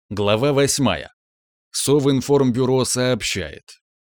Глава 8. Совинформбюро сообщает.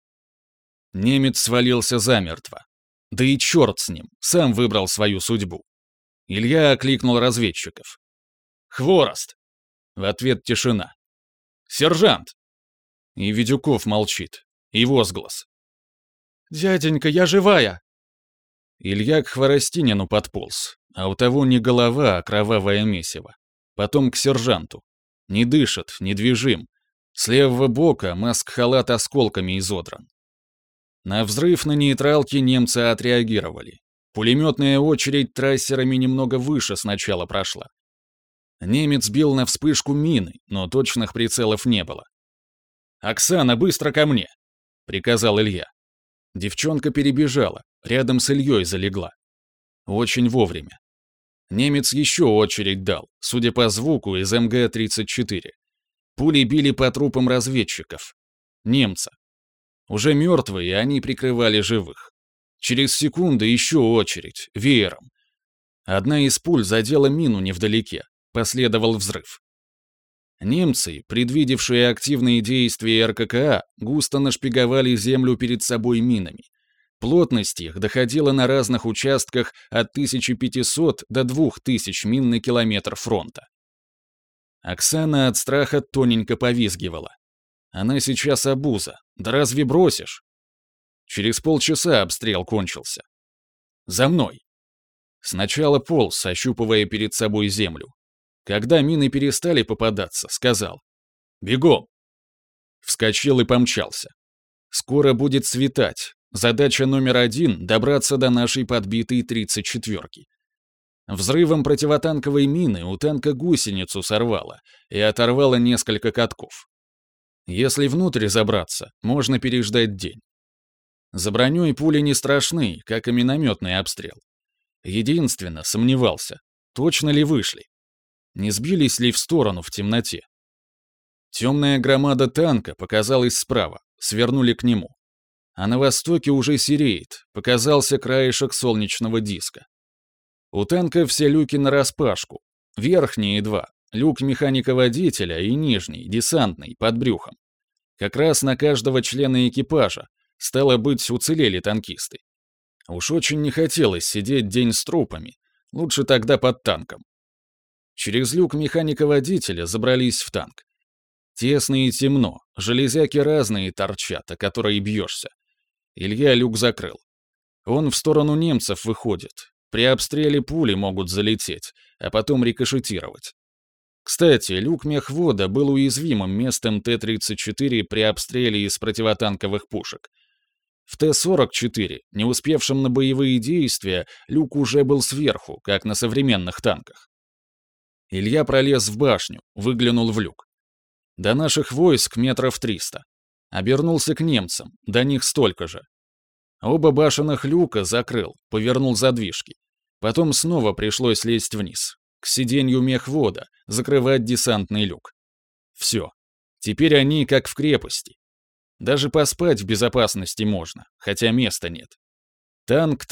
Немец свалился замертво. Да и черт с ним, сам выбрал свою судьбу. Илья окликнул разведчиков. «Хворост!» В ответ тишина. «Сержант!» И Видюков молчит. И возглас. «Дяденька, я живая!» Илья к Хворостинину подполз, а у того не голова, а кровавое месиво. Потом к сержанту. Не дышит, недвижим. С левого бока маск-халат осколками изодран. На взрыв на нейтралке немцы отреагировали. Пулеметная очередь трассерами немного выше сначала прошла. Немец бил на вспышку мины, но точных прицелов не было. «Оксана, быстро ко мне!» — приказал Илья. Девчонка перебежала, рядом с Ильей залегла. Очень вовремя. Немец еще очередь дал, судя по звуку, из МГ-34. Пули били по трупам разведчиков. Немца. Уже мертвые, они прикрывали живых. Через секунду еще очередь, веером. Одна из пуль задела мину невдалеке. Последовал взрыв. Немцы, предвидевшие активные действия РККА, густо нашпиговали землю перед собой минами. Плотность их доходила на разных участках от 1500 до 2000 мин на километр фронта. Оксана от страха тоненько повизгивала. Она сейчас обуза. Да разве бросишь? Через полчаса обстрел кончился. За мной. Сначала полз, ощупывая перед собой землю. Когда мины перестали попадаться, сказал: «Бегом!» Вскочил и помчался. Скоро будет светать. Задача номер 1 — добраться до нашей подбитой 34-ки. Взрывом противотанковой мины у танка гусеницу сорвало и оторвало несколько катков. Если внутрь забраться, можно переждать день. За броней пули не страшны, как и минометный обстрел. Единственно, сомневался, точно ли вышли. Не сбились ли в сторону в темноте? Темная громада танка показалась справа, свернули к нему. А на востоке уже сереет, показался краешек солнечного диска. У танка все люки нараспашку. Верхние 2, люк механика-водителя и нижний, десантный, под брюхом. Как раз на каждого члена экипажа, стало быть, уцелели танкисты. Уж очень не хотелось сидеть день с трупами, лучше тогда под танком. Через люк механика-водителя забрались в танк. Тесно и темно, железяки разные торчат, о которые бьешься. Илья люк закрыл. Он в сторону немцев выходит. При обстреле пули могут залететь, а потом рикошетировать. Кстати, люк мехвода был уязвимым местом Т-34 при обстреле из противотанковых пушек. В Т-44, не успевшем на боевые действия, люк уже был сверху, как на современных танках. Илья пролез в башню, выглянул в люк. До наших войск метров 300. Обернулся к немцам, до них столько же. Оба башенных люка закрыл, повернул задвижки. Потом снова пришлось лезть вниз, к сиденью мехвода, закрывать десантный люк. Все. Теперь они как в крепости. Даже поспать в безопасности можно, хотя места нет. Танк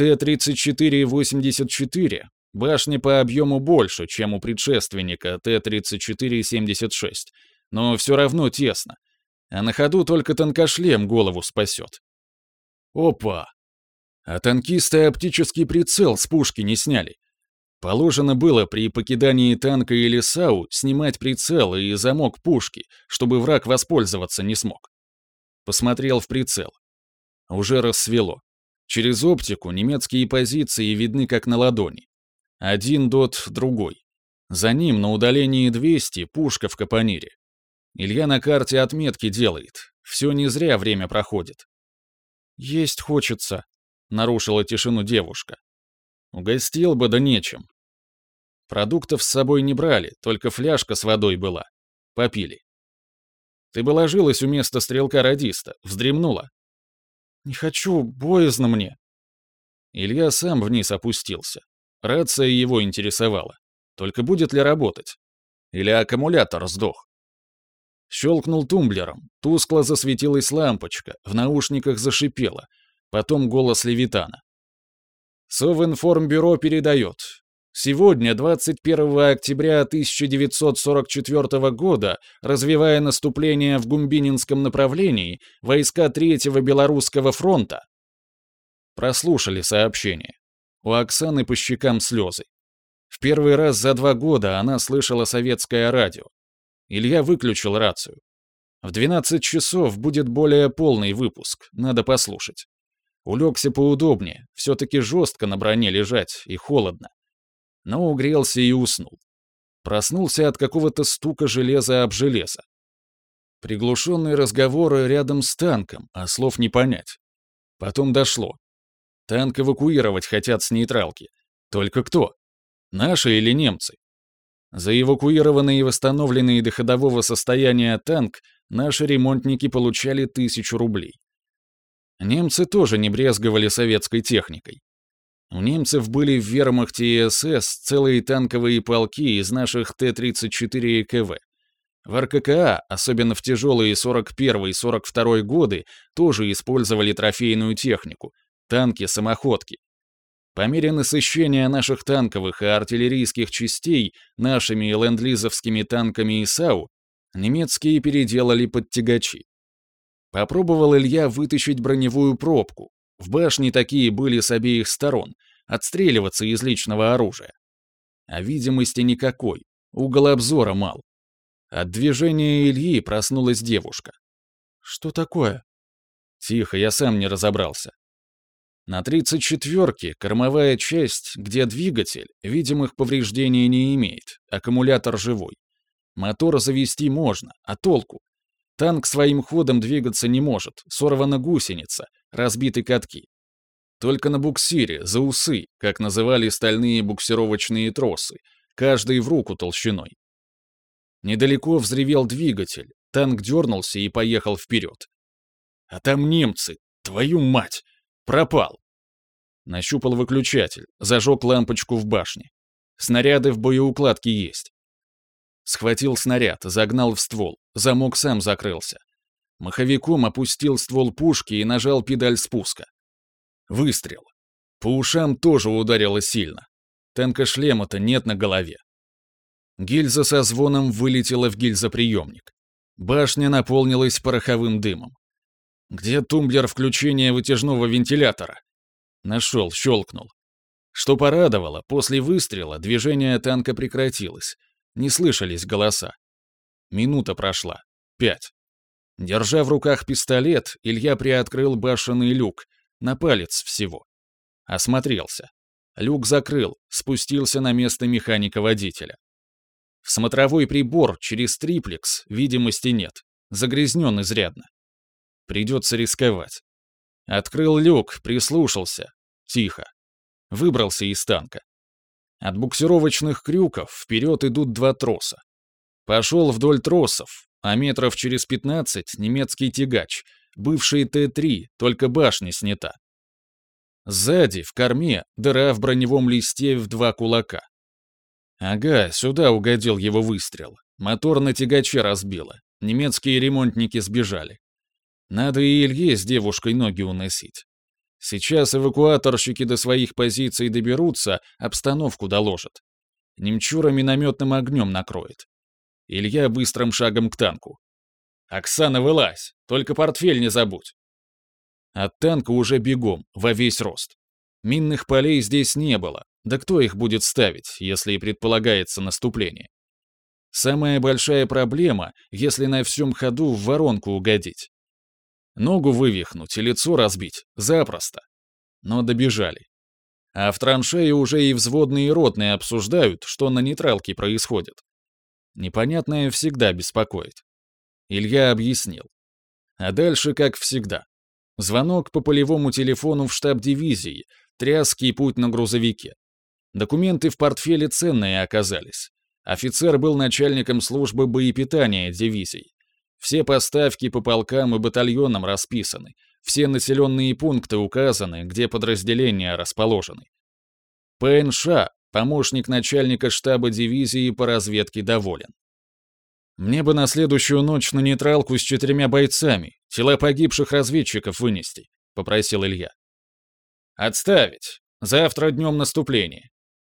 Т-34-84, башня по объему больше, чем у предшественника Т-34-76, но все равно тесно. А на ходу только танкошлем голову спасет. Опа! А танкисты оптический прицел с пушки не сняли. Положено было при покидании танка или САУ снимать прицел и замок пушки, чтобы враг воспользоваться не смог. Посмотрел в прицел. Уже рассвело. Через оптику немецкие позиции видны как на ладони. Один ДОТ, другой. За ним на удалении 200 пушка в капонире. Илья на карте отметки делает. Все не зря время проходит. «Есть хочется», — нарушила тишину девушка. «Угостил бы, да нечем». Продуктов с собой не брали, только фляжка с водой была. Попили. «Ты бы ложилась у места стрелка-радиста, вздремнула». «Не хочу, боязно мне». Илья сам вниз опустился. Рация его интересовала. Только будет ли работать? Или аккумулятор сдох? Щелкнул тумблером, тускло засветилась лампочка, в наушниках зашипело. Потом голос Левитана. «Совинформбюро передает. Сегодня, 21 октября 1944 года, развивая наступление в Гумбининском направлении, войска Третьего Белорусского фронта прослушали сообщение. У Оксаны по щекам слезы. В первый раз за 2 года она слышала советское радио. Илья выключил рацию. В 12 часов будет более полный выпуск, надо послушать. Улегся поудобнее, все-таки жестко на броне лежать и холодно. Но угрелся и уснул. Проснулся от какого-то стука железа об железо. Приглушенные разговоры рядом с танком, а слов не понять. Потом дошло. Танк эвакуировать хотят с нейтралки. Только кто? Наши или немцы? За эвакуированный и восстановленный до ходового состояния танк наши ремонтники получали 1000 рублей. Немцы тоже не брезговали советской техникой. У немцев были в вермахте и СС целые танковые полки из наших Т-34 и КВ. В РККА, особенно в тяжелые 41-42 годы, тоже использовали трофейную технику, танки-самоходки. По мере насыщения наших танковых и артиллерийских частей нашими ленд-лизовскими танками ИСАУ, немецкие переделали под тягачи. Попробовал Илья вытащить броневую пробку. В башне такие были с обеих сторон, отстреливаться из личного оружия. А видимости никакой, угол обзора мал. От движения Ильи проснулась девушка. Что такое? Тихо, я сам не разобрался. На 34-ке кормовая часть, где двигатель, видимых повреждений не имеет, аккумулятор живой. Мотор завести можно, а толку? Танк своим ходом двигаться не может, сорвана гусеница, разбиты катки. Только на буксире, за усы, как называли стальные буксировочные тросы, каждый в руку толщиной. Недалеко взревел двигатель, танк дернулся и поехал вперед. А там немцы, твою мать! Пропал. Нащупал выключатель, зажег лампочку в башне. Снаряды в боеукладке есть. Схватил снаряд, загнал в ствол, замок сам закрылся. Маховиком опустил ствол пушки и нажал педаль спуска. Выстрел. По ушам тоже ударило сильно. Танкошлема-то нет на голове. Гильза со звоном вылетела в гильзоприемник. Башня наполнилась пороховым дымом. Где тумблер включения вытяжного вентилятора? Нашел, щелкнул. Что порадовало, после выстрела движение танка прекратилось. Не слышались голоса. Минута прошла. 5. Держа в руках пистолет, Илья приоткрыл башенный люк, на палец всего. Осмотрелся. Люк закрыл, спустился на место механика-водителя. В смотровой прибор через триплекс видимости нет, загрязнен изрядно. Придется рисковать. Открыл люк, прислушался. Тихо. Выбрался из танка. От буксировочных крюков вперед идут 2 троса. Пошел вдоль тросов, а метров через 15 немецкий тягач, бывший Т-3, только башня снята. Сзади, в корме, дыра в броневом листе в 2 кулака. Ага, сюда угодил его выстрел. Мотор на тягаче разбило. Немецкие ремонтники сбежали. Надо и Илье с девушкой ноги уносить. Сейчас эвакуаторщики до своих позиций доберутся, обстановку доложат. Немчура минометным огнем накроет. Илья быстрым шагом к танку. «Оксана, вылазь! Только портфель не забудь!» От танка уже бегом, во весь рост. Минных полей здесь не было, да кто их будет ставить, если и предполагается наступление? Самая большая проблема, если на всем ходу в воронку угодить. Ногу вывихнуть и лицо разбить — запросто. Но добежали. А в траншее уже и взводные и ротные обсуждают, что на нейтралке происходит. Непонятное всегда беспокоит. Илья объяснил. А дальше как всегда. Звонок по полевому телефону в штаб дивизии, тряский путь на грузовике. Документы в портфеле ценные оказались. Офицер был начальником службы боепитания дивизий. Все поставки по полкам и батальонам расписаны, все населенные пункты указаны, где подразделения расположены. ПНШ, помощник начальника штаба дивизии по разведке, доволен. Мне бы на следующую ночь на нейтралку с 4 бойцами, тела погибших разведчиков вынести, попросил Илья. Отставить. Завтра днем наступление.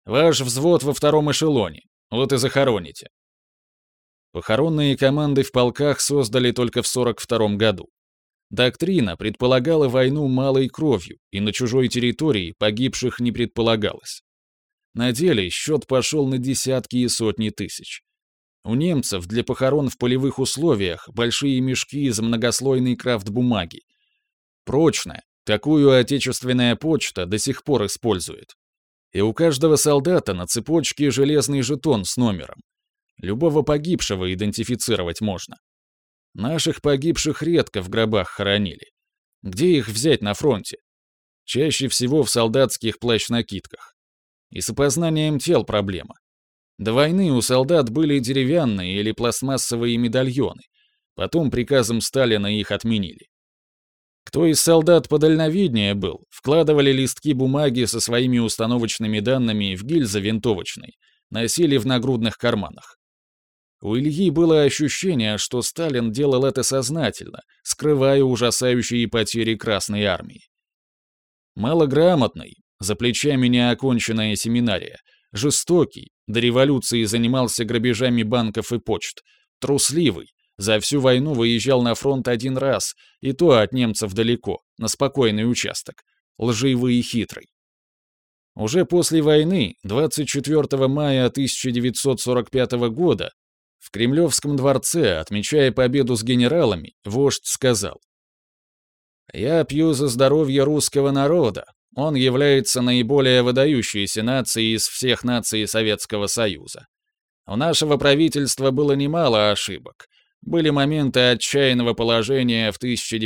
Ваш взвод во втором эшелоне. Вот и захороните». Похоронные команды в полках создали только в 1942 году. Доктрина предполагала войну малой кровью, и на чужой территории погибших не предполагалось. На деле счет пошел на десятки и сотни тысяч. У немцев для похорон в полевых условиях большие мешки из многослойной крафт-бумаги. Прочная, такую отечественная почта до сих пор использует. И у каждого солдата на цепочке железный жетон с номером. Любого погибшего идентифицировать можно. Наших погибших редко в гробах хоронили. Где их взять на фронте? Чаще всего в солдатских плащ-накидках. И с опознанием тел проблема. До войны у солдат были деревянные или пластмассовые медальоны. Потом приказом Сталина их отменили. Кто из солдат подальновиднее был, вкладывали листки бумаги со своими установочными данными в гильзы винтовочной, носили в нагрудных карманах. У Ильи было ощущение, что Сталин делал это сознательно, скрывая ужасающие потери Красной Армии. Малограмотный, за плечами неоконченная семинария, жестокий, до революции занимался грабежами банков и почт, трусливый, за всю войну выезжал на фронт один раз, и то от немцев далеко, на спокойный участок, лживый и хитрый. Уже после войны, 24 мая 1945 года, в Кремлевском дворце, отмечая победу с генералами, вождь сказал: «Я пью за здоровье русского народа. Он является наиболее выдающейся нацией из всех наций Советского Союза. У нашего правительства было немало ошибок. Были моменты отчаянного положения в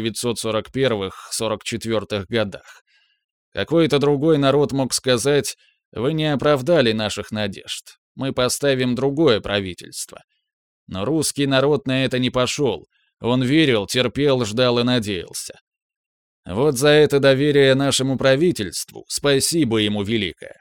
1941-44 годах. Какой-то другой народ мог сказать: вы не оправдали наших надежд. Мы поставим другое правительство. Но русский народ на это не пошел. Он верил, терпел, ждал и надеялся. Вот за это доверие нашему правительству спасибо ему великое».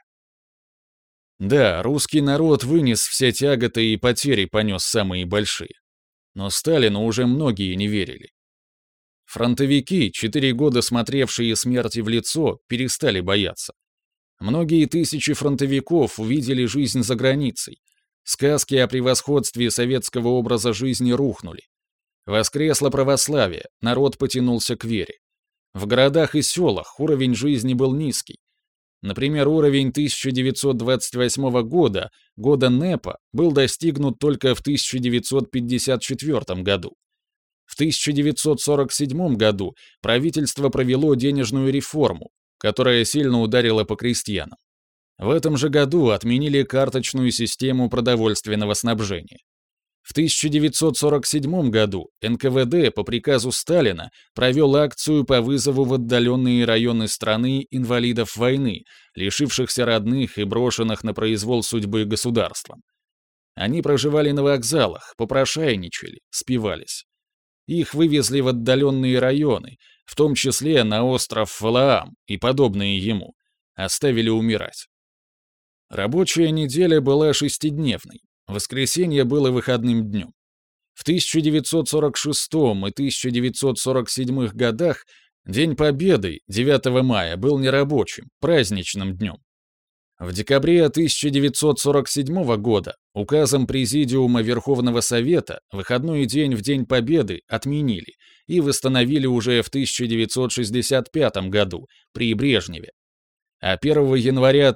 Да, русский народ вынес все тяготы и потери понес самые большие. Но Сталину уже многие не верили. Фронтовики, 4 года смотревшие смерти в лицо, перестали бояться. Многие тысячи фронтовиков увидели жизнь за границей. Сказки о превосходстве советского образа жизни рухнули. Воскресло православие, народ потянулся к вере. В городах и селах уровень жизни был низкий. Например, уровень 1928 года, года НЭПа, был достигнут только в 1954 году. В 1947 году правительство провело денежную реформу, которая сильно ударила по крестьянам. В этом же году отменили карточную систему продовольственного снабжения. В 1947 году НКВД по приказу Сталина провел акцию по вызову в отдаленные районы страны инвалидов войны, лишившихся родных и брошенных на произвол судьбы государством. Они проживали на вокзалах, попрошайничали, спивались. Их вывезли в отдаленные районы, в том числе на остров Валаам и подобные ему, оставили умирать. Рабочая неделя была шестидневной. Воскресенье было выходным днем. В 1946 и 1947 годах День Победы, 9 мая, был нерабочим, праздничным днем. В декабре 1947 года указом Президиума Верховного Совета выходной день в День Победы отменили и восстановили уже в 1965 году при Брежневе. А 1 января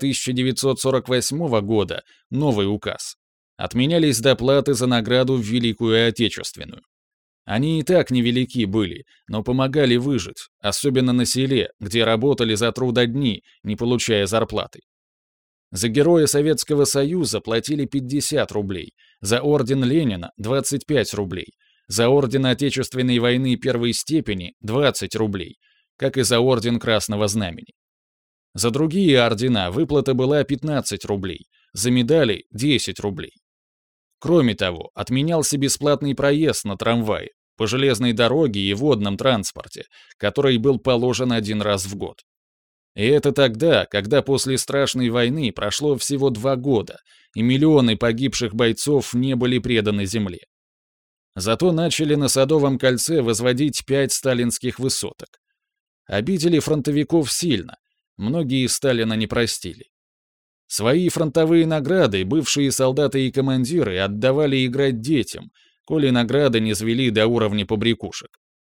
1948 года новый указ. Отменялись доплаты за награду в Великую Отечественную. Они и так невелики были, но помогали выжить, особенно на селе, где работали за трудодни, не получая зарплаты. За Героя Советского Союза платили 50 рублей, за Орден Ленина — 25 рублей, за Орден Отечественной войны первой степени — 20 рублей, как и за Орден Красного Знамени. За другие ордена выплата была 15 рублей, за медали — 10 рублей. Кроме того, отменялся бесплатный проезд на трамвае, по железной дороге и водном транспорте, который был положен один раз в год. И это тогда, когда после страшной войны прошло всего 2 года, и миллионы погибших бойцов не были преданы земле. Зато начали на Садовом кольце возводить 5 сталинских высоток. Обидели фронтовиков сильно, многие Сталина не простили. Свои фронтовые награды бывшие солдаты и командиры отдавали играть детям, коли награды не звели до уровня побрякушек.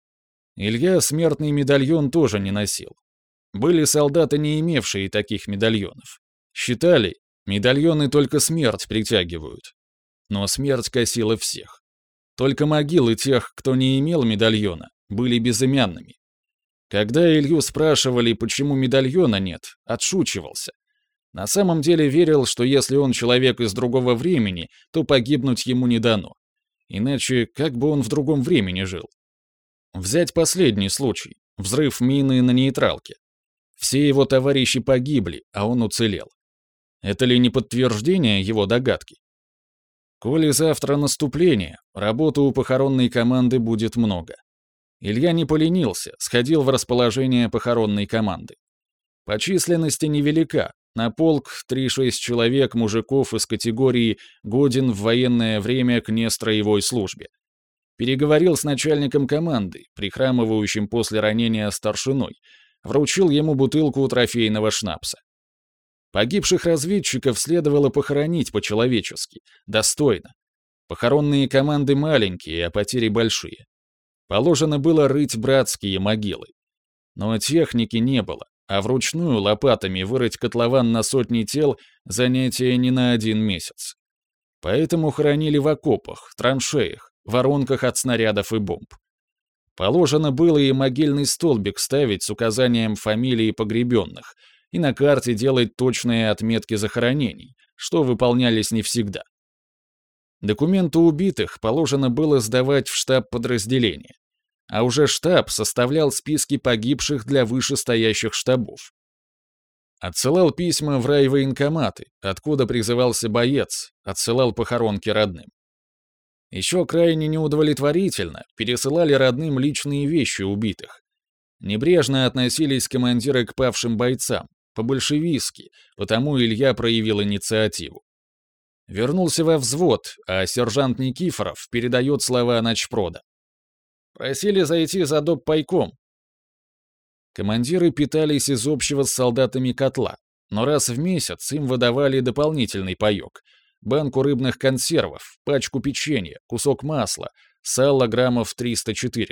Илья смертный медальон тоже не носил. Были солдаты, не имевшие таких медальонов. Считали, медальоны только смерть притягивают. Но смерть косила всех. Только могилы тех, кто не имел медальона, были безымянными. Когда Илью спрашивали, почему медальона нет, отшучивался. На самом деле верил, что если он человек из другого времени, то погибнуть ему не дано. Иначе как бы он в другом времени жил? Взять последний случай — взрыв мины на нейтралке. Все его товарищи погибли, а он уцелел. Это ли не подтверждение его догадки? Коли завтра наступление, работы у похоронной команды будет много. Илья не поленился, сходил в расположение похоронной команды. По численности невелика, на полк 3-6 человек мужиков из категории «годен в военное время к нестроевой службе». Переговорил с начальником команды, прихрамывающим после ранения старшиной, вручил ему бутылку трофейного шнапса. Погибших разведчиков следовало похоронить по-человечески, достойно. Похоронные команды маленькие, а потери большие. Положено было рыть братские могилы. Но техники не было, а вручную лопатами вырыть котлован на сотни тел — занятие не на 1 месяц. Поэтому хоронили в окопах, траншеях, воронках от снарядов и бомб. Положено было и могильный столбик ставить с указанием фамилии погребенных, и на карте делать точные отметки захоронений, что выполнялись не всегда. Документы убитых положено было сдавать в штаб подразделения, а уже штаб составлял списки погибших для вышестоящих штабов. Отсылал письма в райвоенкоматы, откуда призывался боец, отсылал похоронки родным. Еще крайне неудовлетворительно пересылали родным личные вещи убитых. Небрежно относились командиры к павшим бойцам, по-большевистски, потому Илья проявил инициативу. Вернулся во взвод, а сержант Никифоров передает слова начпрода. Просили зайти за доппайком. Командиры питались из общего с солдатами котла, но раз в месяц им выдавали дополнительный паёк: банку рыбных консервов, пачку печенья, кусок масла, сало граммов 300-400.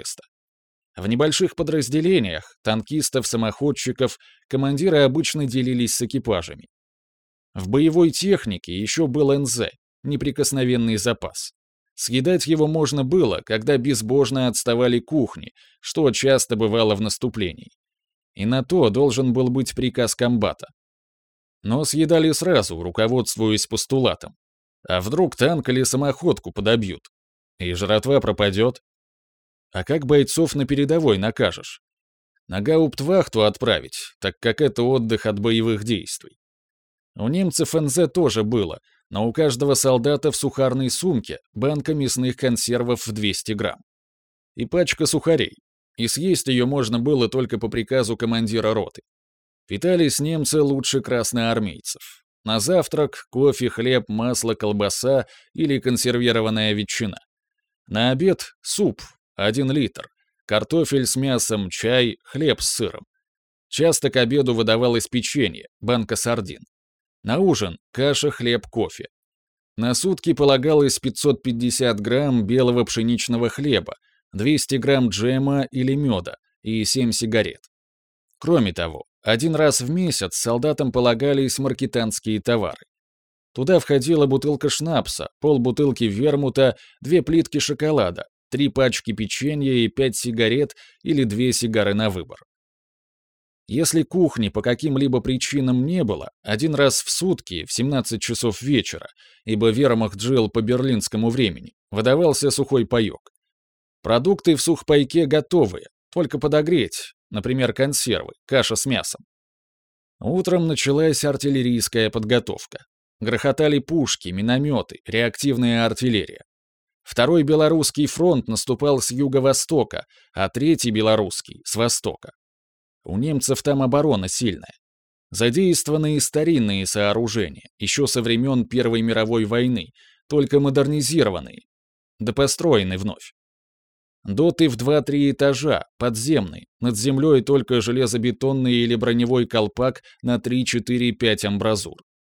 В небольших подразделениях, танкистов-самоходчиков, командиры обычно делились с экипажами. В боевой технике еще был НЗ, неприкосновенный запас. Съедать его можно было, когда безбожно отставали кухни, что часто бывало в наступлении. И на то должен был быть приказ комбата. Но съедали сразу, руководствуясь постулатом. А вдруг танк или самоходку подобьют? И жратва пропадет? А как бойцов на передовой накажешь? На гауптвахту отправить, так как это отдых от боевых действий. У немцев НЗ тоже было, но у каждого солдата в сухарной сумке банка мясных консервов в 200 грамм. И пачка сухарей. И съесть ее можно было только по приказу командира роты. Питались немцы лучше красноармейцев. На завтрак кофе, хлеб, масло, колбаса или консервированная ветчина. На обед суп, 1 литр, картофель с мясом, чай, хлеб с сыром. Часто к обеду выдавалось печенье, банка сардин. На ужин каша, хлеб, кофе. На сутки полагалось 550 грамм белого пшеничного хлеба, 200 грамм джема или меда и 7 сигарет. Кроме того, 1 раз в месяц солдатам полагались маркетанские товары. Туда входила бутылка шнапса, полбутылки вермута, 2 плитки шоколада, 3 пачки печенья и 5 сигарет или 2 сигары на выбор. Если кухни по каким-либо причинам не было, 1 раз в сутки в 17 часов вечера, ибо вермахт жил по берлинскому времени, выдавался сухой паёк. Продукты в сухпайке готовые, только подогреть, например, консервы, каша с мясом. Утром началась артиллерийская подготовка. Грохотали пушки, минометы, реактивная артиллерия. Второй Белорусский фронт наступал с юго-востока, а Третий Белорусский — с востока. У немцев там оборона сильная. Задействованы и старинные сооружения, еще со времен Первой мировой войны, только модернизированные, да построены вновь. Доты в 2-3 этажа, подземные, над землей только железобетонный или броневой колпак на 3-4-5 амбразур.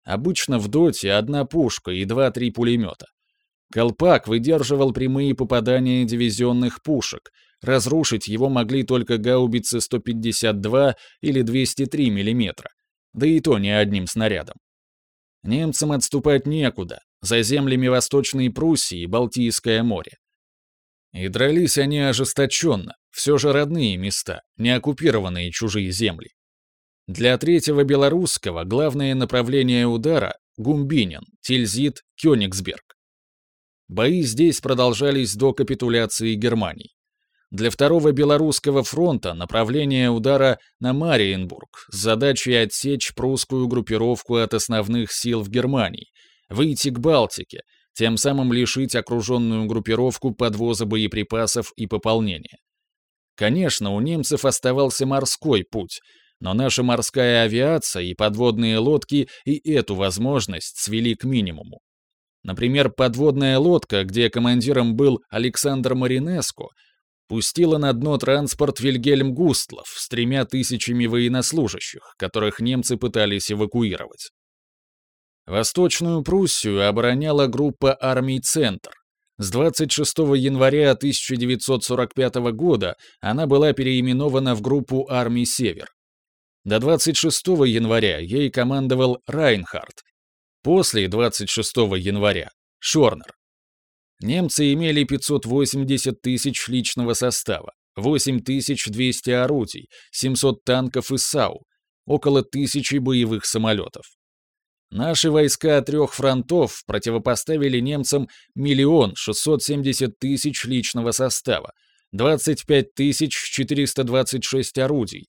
Обычно в доте одна пушка и 2-3 пулемета. Колпак выдерживал прямые попадания дивизионных пушек, разрушить его могли только гаубицы 152 или 203 мм, да и то не одним снарядом. Немцам отступать некуда, за землями Восточной Пруссии и Балтийское море. И дрались они ожесточенно, все же родные места, не оккупированные чужие земли. Для Третьего Белорусского главное направление удара — Гумбинин, Тильзит, Кёнигсберг. Бои здесь продолжались до капитуляции Германии. Для Второго Белорусского фронта направление удара на Мариенбург с задачей отсечь прусскую группировку от основных сил в Германии, выйти к Балтике, тем самым лишить окруженную группировку подвоза боеприпасов и пополнения. Конечно, у немцев оставался морской путь, но наша морская авиация и подводные лодки и эту возможность свели к минимуму. Например, подводная лодка, где командиром был Александр Маринеско, пустила на дно транспорт Вильгельм Густлов с 3000 военнослужащих, которых немцы пытались эвакуировать. Восточную Пруссию обороняла группа армий «Центр». С 26 января 1945 года она была переименована в группу армий «Север». До 26 января ей командовал Райнхард. После 26 января — Шорнер. Немцы имели 580 тысяч личного состава, 8200 орудий, 700 танков и САУ, около 1000 боевых самолетов. Наши войска трех фронтов противопоставили немцам 1 670 000 личного состава, 25 426 орудий,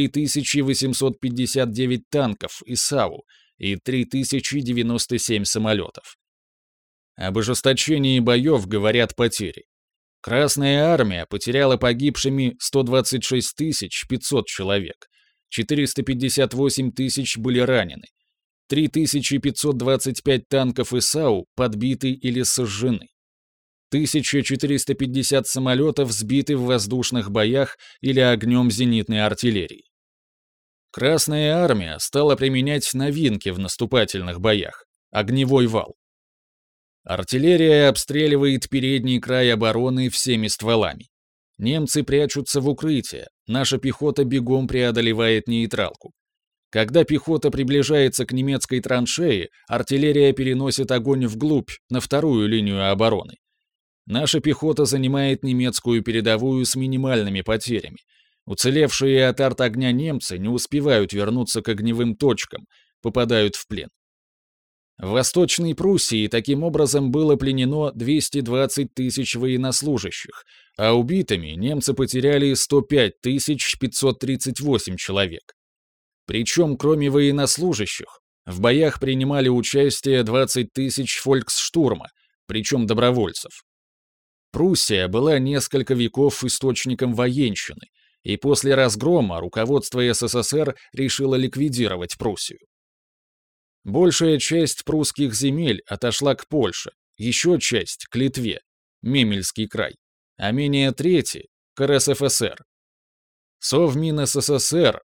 3859 танков и САУ и 3097 самолетов. Об ожесточении боев говорят потери. Красная армия потеряла погибшими 126 500 человек, 458 тысяч были ранены, 3525 танков и САУ подбиты или сожжены, 1450 самолетов сбиты в воздушных боях или огнем зенитной артиллерии. Красная армия стала применять новинки в наступательных боях — огневой вал. Артиллерия обстреливает передний край обороны всеми стволами. Немцы прячутся в укрытие, наша пехота бегом преодолевает нейтралку. Когда пехота приближается к немецкой траншее, артиллерия переносит огонь вглубь, на вторую линию обороны. Наша пехота занимает немецкую передовую с минимальными потерями. Уцелевшие от арт-огня немцы не успевают вернуться к огневым точкам, попадают в плен. В Восточной Пруссии таким образом было пленено 220 тысяч военнослужащих, а убитыми немцы потеряли 105 538 человек. Причем, кроме военнослужащих, в боях принимали участие 20 тысяч фольксштурма, причем добровольцев. Пруссия была несколько веков источником военщины, и после разгрома руководство СССР решило ликвидировать Пруссию. Большая часть прусских земель отошла к Польше, еще часть — к Литве, Мемельский край, а менее трети — к РСФСР. Совмин СССР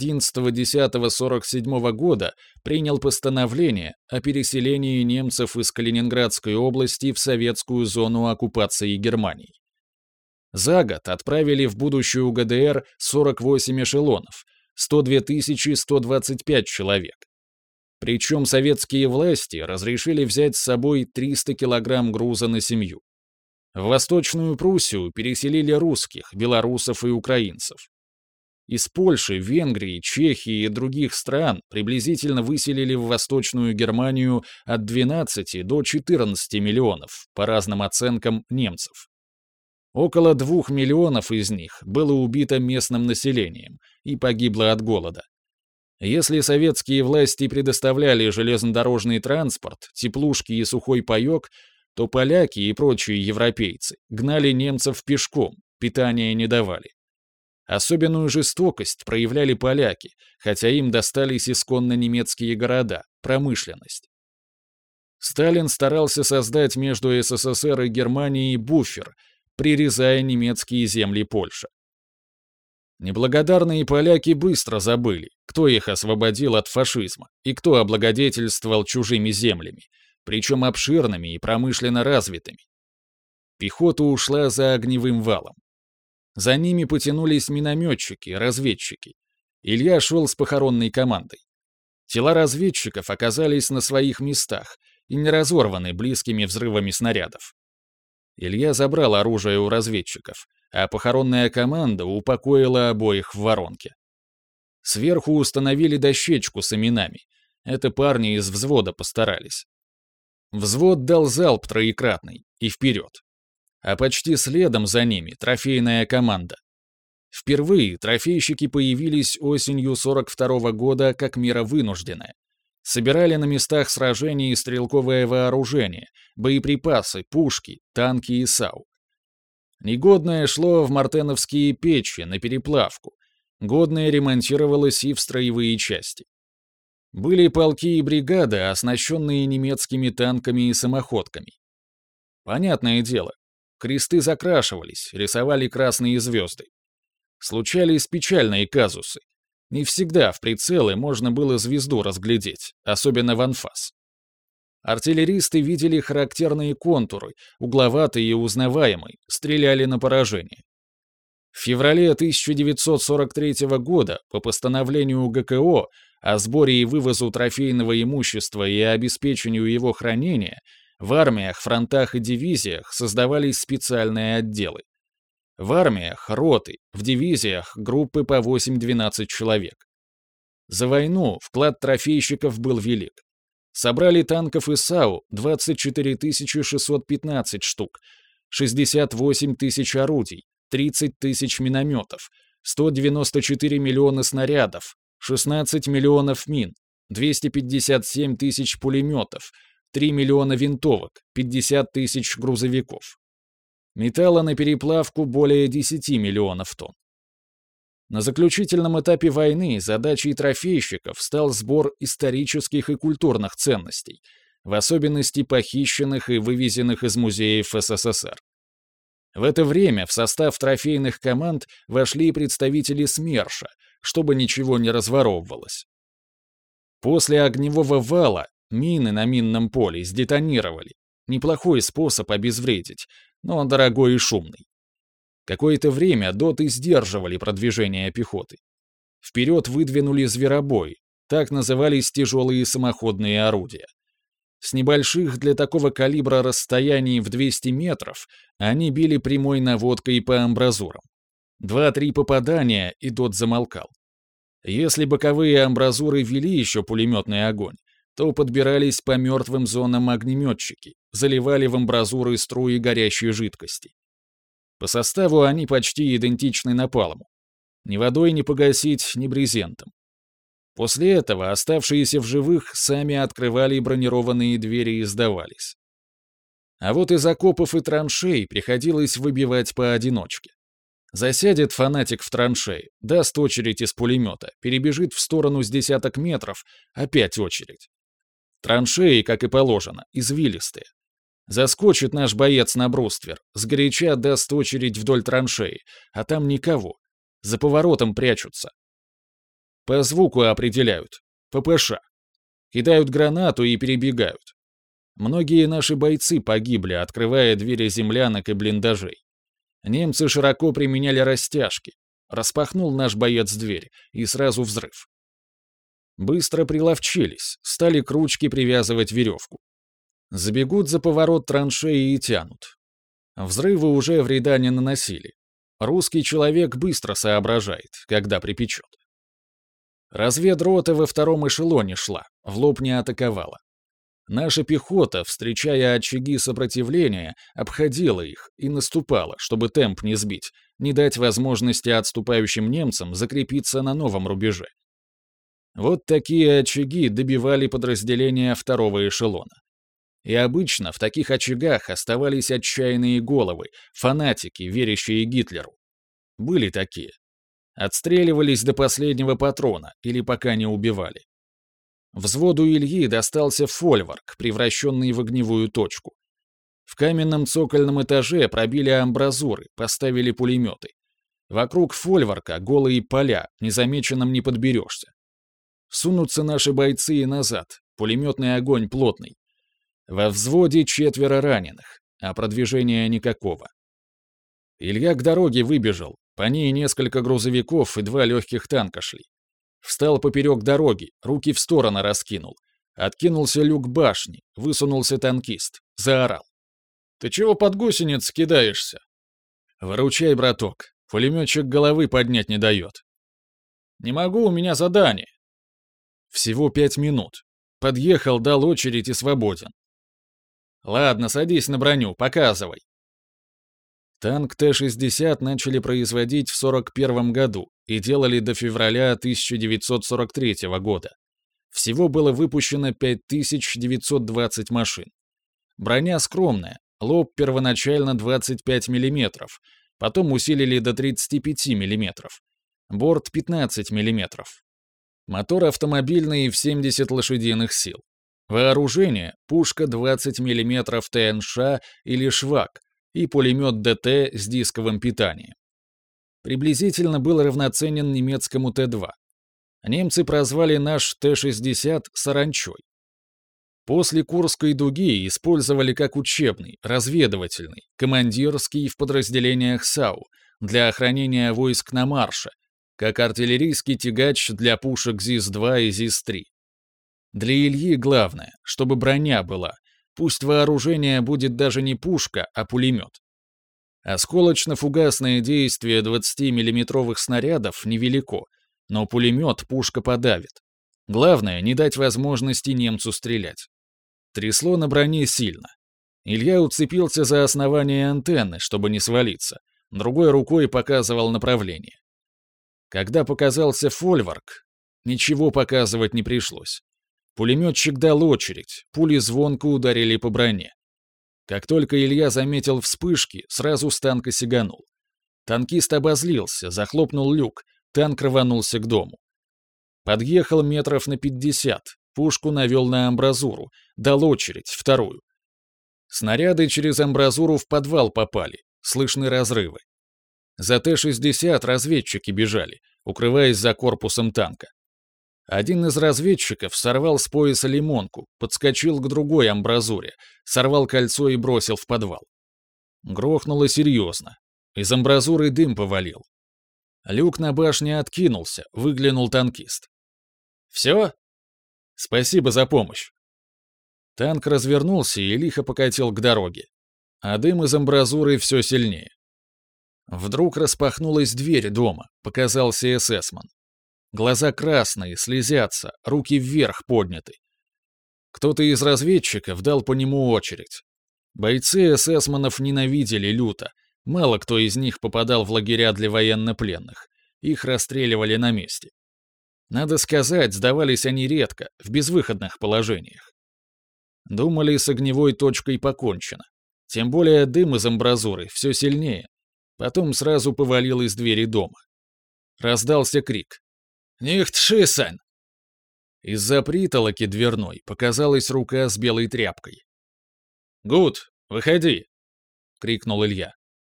11.10.47 года принял постановление о переселении немцев из Калининградской области в советскую зону оккупации Германии. За год отправили в будущую ГДР 48 эшелонов, 102 125 человек. Причем советские власти разрешили взять с собой 300 килограмм груза на семью. В Восточную Пруссию переселили русских, белорусов и украинцев. Из Польши, Венгрии, Чехии и других стран приблизительно выселили в Восточную Германию от 12 до 14 миллионов, по разным оценкам, немцев. Около 2 миллионов из них было убито местным населением и погибло от голода. Если советские власти предоставляли железнодорожный транспорт, теплушки и сухой паёк, то поляки и прочие европейцы гнали немцев пешком, питания не давали. Особенную жестокость проявляли поляки, хотя им достались исконно немецкие города, промышленность. Сталин старался создать между СССР и Германией буфер, прирезая немецкие земли Польши. Неблагодарные поляки быстро забыли, кто их освободил от фашизма и кто облагодетельствовал чужими землями, причем обширными и промышленно развитыми. Пехота ушла за огневым валом. За ними потянулись минометчики, разведчики. Илья шел с похоронной командой. Тела разведчиков оказались на своих местах и не разорваны близкими взрывами снарядов. Илья забрал оружие у разведчиков, а похоронная команда упокоила обоих в воронке. Сверху установили дощечку с именами. Это парни из взвода постарались. Взвод дал залп троекратный и вперед. А почти следом за ними трофейная команда. Впервые трофейщики появились осенью 42-го года как мера вынужденная. Собирали на местах сражений стрелковое вооружение, боеприпасы, пушки, танки и САУ. Негодное шло в мартеновские печи на переплавку, годное ремонтировалось и в строевые части. Были полки и бригады, оснащенные немецкими танками и самоходками. Понятное дело, кресты закрашивались, рисовали красные звезды. Случались печальные казусы. Не всегда в прицелы можно было звезду разглядеть, особенно в анфас. Артиллеристы видели характерные контуры, угловатые и узнаваемые, стреляли на поражение. В феврале 1943 года по постановлению ГКО о сборе и вывозу трофейного имущества и обеспечению его хранения в армиях, фронтах и дивизиях создавались специальные отделы. В армиях — роты, в дивизиях — группы по 8-12 человек. За войну вклад трофейщиков был велик. Собрали танков и САУ 24 615 штук, 68 тысяч орудий, 30 тысяч минометов, 194 миллиона снарядов, 16 миллионов мин, 257 тысяч пулеметов, 3 миллиона винтовок, 50 тысяч грузовиков. Металла на переплавку более 10 миллионов тонн. На заключительном этапе войны задачей трофейщиков стал сбор исторических и культурных ценностей, в особенности похищенных и вывезенных из музеев СССР. В это время в состав трофейных команд вошли представители СМЕРШа, чтобы ничего не разворовывалось. После огневого вала мины на минном поле сдетонировали. Неплохой способ обезвредить, но дорогой и шумный. Какое-то время доты сдерживали продвижение пехоты. Вперед выдвинули зверобой, так назывались тяжелые самоходные орудия. С небольших для такого калибра расстояний в 200 метров они били прямой наводкой по амбразурам. 2-3 попадания, и дот замолкал. Если боковые амбразуры вели еще пулеметный огонь, то подбирались по мертвым зонам огнеметчики, заливали в амбразуры струи горящей жидкости. По составу они почти идентичны напалму. Ни водой не погасить, ни брезентом. После этого оставшиеся в живых сами открывали бронированные двери и сдавались. А вот из окопов и траншей приходилось выбивать поодиночке. Засядет фанатик в траншеи, даст очередь из пулемета, перебежит в сторону с десяток метров, опять очередь. Траншеи, как и положено, извилистые. Заскочит наш боец на бруствер, сгоряча даст очередь вдоль траншеи, а там никого. За поворотом прячутся. По звуку определяют. ППШ. Кидают гранату и перебегают. Многие наши бойцы погибли, открывая двери землянок и блиндажей. Немцы широко применяли растяжки. Распахнул наш боец дверь, и сразу взрыв. Быстро приловчились, стали к ручке привязывать веревку. Забегут за поворот траншеи и тянут. Взрывы уже вреда не наносили. Русский человек быстро соображает, когда припечет. Разведрота во втором эшелоне шла, в лоб не атаковала. Наша пехота, встречая очаги сопротивления, обходила их и наступала, чтобы темп не сбить, не дать возможности отступающим немцам закрепиться на новом рубеже. Вот такие очаги добивали подразделения второго эшелона. И обычно в таких очагах оставались отчаянные головы, фанатики, верящие Гитлеру. Были такие. Отстреливались до последнего патрона или пока не убивали. Взводу Ильи достался фольварк, превращенный в огневую точку. В каменном цокольном этаже пробили амбразуры, поставили пулеметы. Вокруг фольварка голые поля, незамеченным не подберешься. Сунутся наши бойцы и назад, пулеметный огонь плотный. Во взводе 4 раненых, а продвижения никакого. Илья к дороге выбежал, по ней несколько грузовиков и 2 легких танка шли. Встал поперек дороги, руки в стороны раскинул. Откинулся люк башни, высунулся танкист, заорал. «Ты чего под гусениц кидаешься?» «Выручай, браток, пулеметчик головы поднять не дает». «Не могу, у меня задание». Всего 5 минут. Подъехал, дал очередь и свободен. «Ладно, садись на броню, показывай». Танк Т-60 начали производить в 1941 году и делали до февраля 1943 года. Всего было выпущено 5920 машин. Броня скромная, лоб первоначально 25 мм, потом усилили до 35 мм, борт 15 мм. Мотор автомобильный в 70 лошадиных сил. Вооружение — пушка 20 мм ТНШ или «Швак» и пулемет ДТ с дисковым питанием. Приблизительно был равноценен немецкому Т-2. Немцы прозвали наш Т-60 «Саранчой». После Курской дуги использовали как учебный, разведывательный, командирский в подразделениях САУ для охранения войск на марше, как артиллерийский тягач для пушек ЗИС-2 и ЗИС-3. Для Ильи главное, чтобы броня была, пусть вооружение будет даже не пушка, а пулемет. Осколочно-фугасное действие 20-миллиметровых снарядов невелико, но пулемет пушка подавит. Главное, не дать возможности немцу стрелять. Трясло на броне сильно. Илья уцепился за основание антенны, чтобы не свалиться, другой рукой показывал направление. Когда показался фольварк, ничего показывать не пришлось. Пулеметчик дал очередь, пули звонко ударили по броне. Как только Илья заметил вспышки, сразу с танка сиганул. Танкист обозлился, захлопнул люк, танк рванулся к дому. Подъехал метров на 50, пушку навел на амбразуру, дал очередь, вторую. Снаряды через амбразуру в подвал попали, слышны разрывы. За Т-60 разведчики бежали, укрываясь за корпусом танка. Один из разведчиков сорвал с пояса лимонку, подскочил к другой амбразуре, сорвал кольцо и бросил в подвал. Грохнуло серьезно. Из амбразуры дым повалил. Люк на башне откинулся, выглянул танкист. «Все? Спасибо за помощь». Танк развернулся и лихо покатил к дороге. А дым из амбразуры все сильнее. Вдруг распахнулась дверь дома, показался эсэсман. Глаза красные, слезятся, руки вверх подняты. Кто-то из разведчиков дал по нему очередь. Бойцы эсэсманов ненавидели люто, мало кто из них попадал в лагеря для военнопленных. Их расстреливали на месте. Надо сказать, сдавались они редко, в безвыходных положениях. Думали, с огневой точкой покончено. Тем более дым из амбразуры все сильнее. Потом сразу повалил из двери дома. Раздался крик. «Nicht schießen!» Из-за притолоки дверной показалась рука с белой тряпкой. «Гуд, выходи!» — крикнул Илья.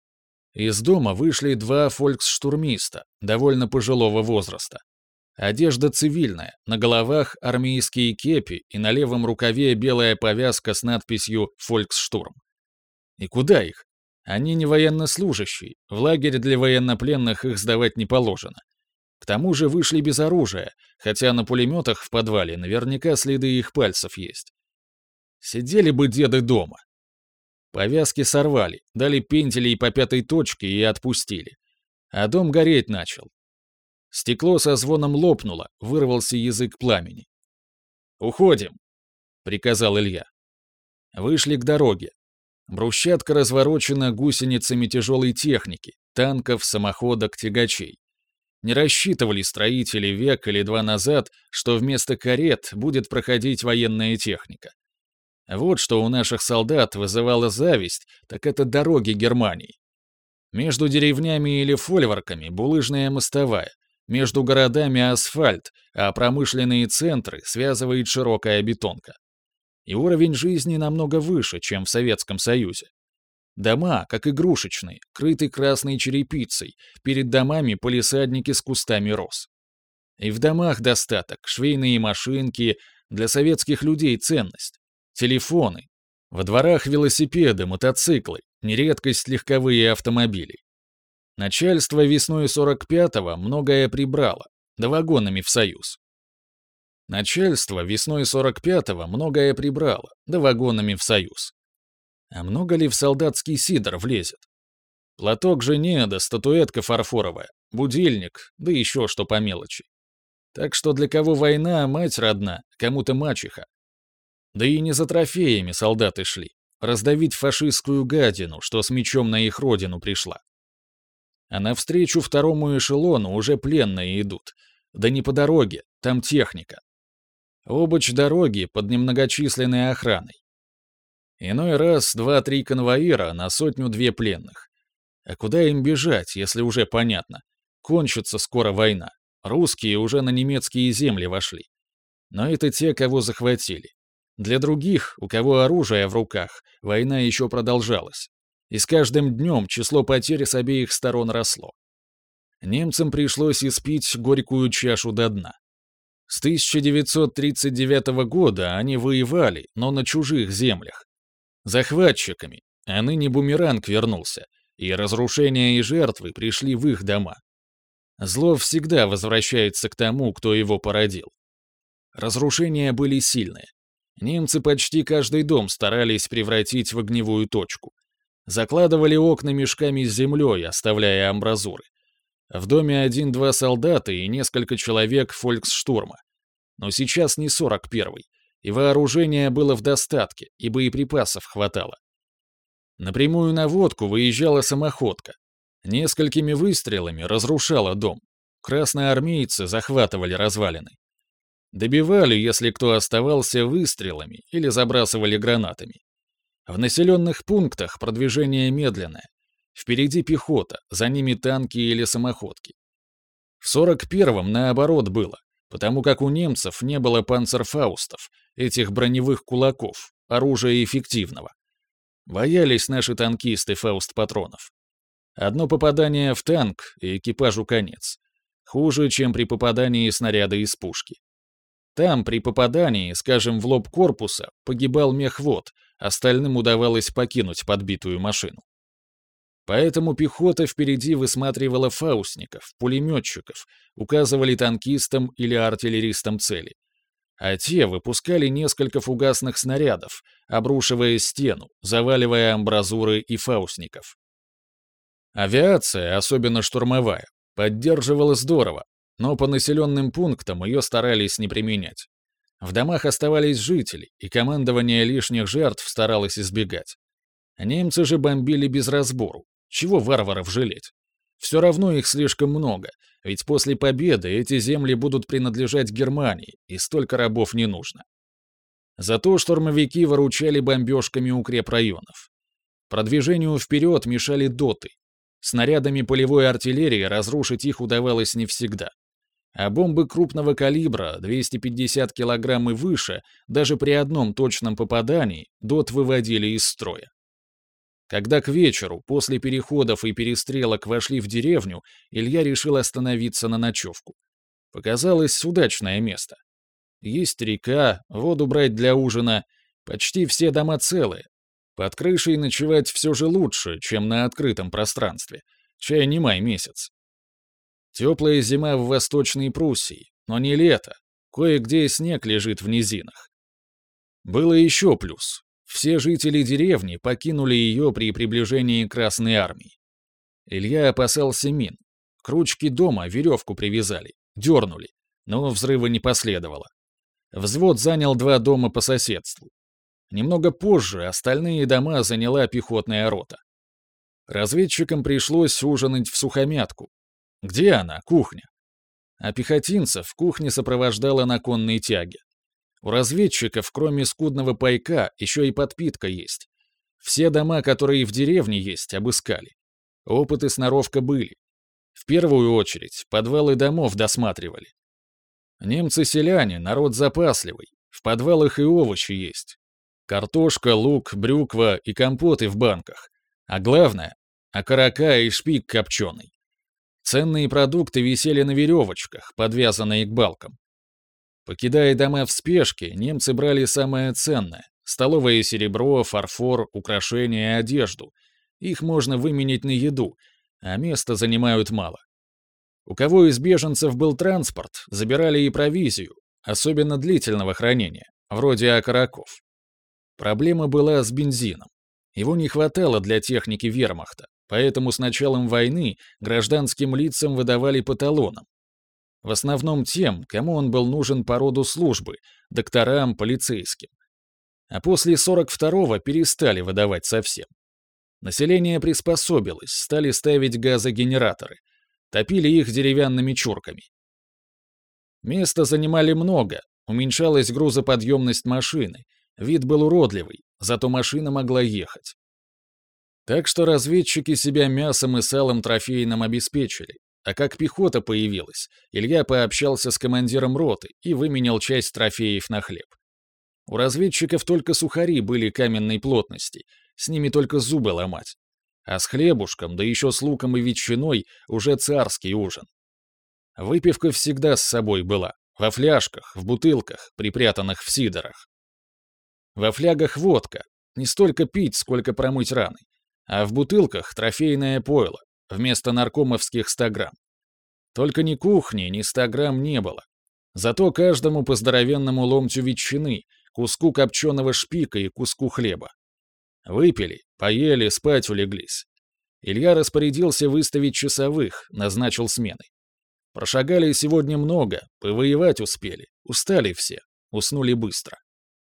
Из дома вышли 2 фольксштурмиста, довольно пожилого возраста. Одежда цивильная, на головах армейские кепи и на левом рукаве белая повязка с надписью «Фольксштурм». И куда их? Они не военнослужащие, в лагерь для военнопленных их сдавать не положено. К тому же вышли без оружия, хотя на пулеметах в подвале наверняка следы их пальцев есть. Сидели бы деды дома. Повязки сорвали, дали пентелей по 5-й точке и отпустили. А дом гореть начал. Стекло со звоном лопнуло, вырвался язык пламени. «Уходим», — приказал Илья. Вышли к дороге. Брусчатка разворочена гусеницами тяжелой техники, танков, самоходок, тягачей. Не рассчитывали строители век или 2 назад, что вместо карет будет проходить военная техника. Вот что у наших солдат вызывало зависть, так это дороги Германии. Между деревнями или фольварками булыжная мостовая, между городами асфальт, а промышленные центры связывает широкая бетонка. И уровень жизни намного выше, чем в Советском Союзе. Дома, как игрушечные, крыты красной черепицей, перед домами палисадники с кустами роз. И в домах достаток, швейные машинки, для советских людей ценность, телефоны. Во дворах велосипеды, мотоциклы, нередкость легковые автомобили. Начальство весной 45-го многое прибрало, да вагонами в союз. Начальство весной 45-го многое прибрало, да вагонами в союз. А много ли в солдатский сидор влезет? Платок жене, да статуэтка фарфоровая, будильник, да еще что по мелочи. Так что для кого война, мать родна, кому-то мачеха. Да и не за трофеями солдаты шли, раздавить фашистскую гадину, что с мечом на их родину пришла. А навстречу второму эшелону уже пленные идут. Да не по дороге, там техника. Обочь дороги под немногочисленной охраной. Иной раз 2-3 конвоира на 100-2 пленных. А куда им бежать, если уже понятно? Кончится скоро война. Русские уже на немецкие земли вошли. Но это те, кого захватили. Для других, у кого оружие в руках, война еще продолжалась. И с каждым днем число потерь с обеих сторон росло. Немцам пришлось испить горькую чашу до дна. С 1939 года они воевали, но на чужих землях. Захватчиками, а ныне бумеранг вернулся, и разрушения и жертвы пришли в их дома. Зло всегда возвращается к тому, кто его породил. Разрушения были сильные. Немцы почти каждый дом старались превратить в огневую точку. Закладывали окна мешками с землей, оставляя амбразуры. В доме 1-2 солдата и несколько человек фольксштурма. Но сейчас не 41-й, и вооружения было в достатке, и боеприпасов хватало. На прямую наводку выезжала самоходка. Несколькими выстрелами разрушала дом. Красноармейцы захватывали развалины. Добивали, если кто оставался, выстрелами или забрасывали гранатами. В населенных пунктах продвижение медленное. Впереди пехота, за ними танки или самоходки. В 41-м наоборот было, потому как у немцев не было панцерфаустов, этих броневых кулаков, оружия эффективного. Боялись наши танкисты фауст-патронов. Одно попадание в танк, и экипажу конец. Хуже, чем при попадании снаряда из пушки. Там, при попадании, скажем, в лоб корпуса, погибал мехвод, остальным удавалось покинуть подбитую машину. Поэтому пехота впереди высматривала фаустников, пулеметчиков, указывали танкистам или артиллеристам цели. А те выпускали несколько фугасных снарядов, обрушивая стену, заваливая амбразуры и фаустников. Авиация, особенно штурмовая, поддерживала здорово, но по населенным пунктам ее старались не применять. В домах оставались жители, и командование лишних жертв старалось избегать. Немцы же бомбили без разбору. Чего варваров жалеть? Все равно их слишком много, ведь после победы эти земли будут принадлежать Германии, и столько рабов не нужно. Зато штурмовики выручали бомбежками укрепрайонов. Продвижению вперед мешали доты. Снарядами полевой артиллерии разрушить их удавалось не всегда. А бомбы крупного калибра, 250 килограмм и выше, даже при одном точном попадании, дот выводили из строя. Когда к вечеру, после переходов и перестрелок вошли в деревню, Илья решил остановиться на ночевку. Показалось удачное место. Есть река, воду брать для ужина, почти все дома целые. Под крышей ночевать все же лучше, чем на открытом пространстве. Чай не май месяц. Теплая зима в Восточной Пруссии, но не лето. Кое-где снег лежит в низинах. Было еще плюс. Все жители деревни покинули ее при приближении Красной Армии. Илья опасался мин. К ручке дома веревку привязали, дернули, но взрыва не последовало. Взвод занял 2 дома по соседству. Немного позже остальные дома заняла пехотная рота. Разведчикам пришлось ужинать в сухомятку. Где она, кухня? А пехотинцев кухня сопровождала на конной тяге. У разведчиков, кроме скудного пайка, еще и подпитка есть. Все дома, которые в деревне есть, обыскали. Опыт и сноровка были. В первую очередь подвалы домов досматривали. Немцы-селяне — народ запасливый. В подвалах и овощи есть. Картошка, лук, брюква и компоты в банках. А главное — окорока и шпик копченый. Ценные продукты висели на веревочках, подвязанные к балкам. Покидая дома в спешке, немцы брали самое ценное — столовое серебро, фарфор, украшения и одежду. Их можно выменять на еду, а места занимают мало. У кого из беженцев был транспорт, забирали и провизию, особенно длительного хранения, вроде окороков. Проблема была с бензином. Его не хватало для техники вермахта, поэтому с началом войны гражданским лицам выдавали по талонам. В основном тем, кому он был нужен по роду службы, докторам, полицейским. А после 42-го перестали выдавать совсем. Население приспособилось, стали ставить газогенераторы. Топили их деревянными чурками. Места занимали много, уменьшалась грузоподъемность машины, вид был уродливый, зато машина могла ехать. Так что разведчики себя мясом и салом трофейным обеспечили. А как пехота появилась, Илья пообщался с командиром роты и выменял часть трофеев на хлеб. У разведчиков только сухари были каменной плотности, с ними только зубы ломать. А с хлебушком, да еще с луком и ветчиной, уже царский ужин. Выпивка всегда с собой была, во фляжках, в бутылках, припрятанных в сидорах. Во флягах водка, не столько пить, сколько промыть раны, а в бутылках трофейное пойло, вместо наркомовских 100 грамм. Только ни кухни, ни 100 грамм не было. Зато каждому по здоровенному ломтю ветчины, куску копченого шпика и куску хлеба. Выпили, поели, спать улеглись. Илья распорядился выставить часовых, назначил смены. Прошагали сегодня много, повоевать успели, устали все, уснули быстро.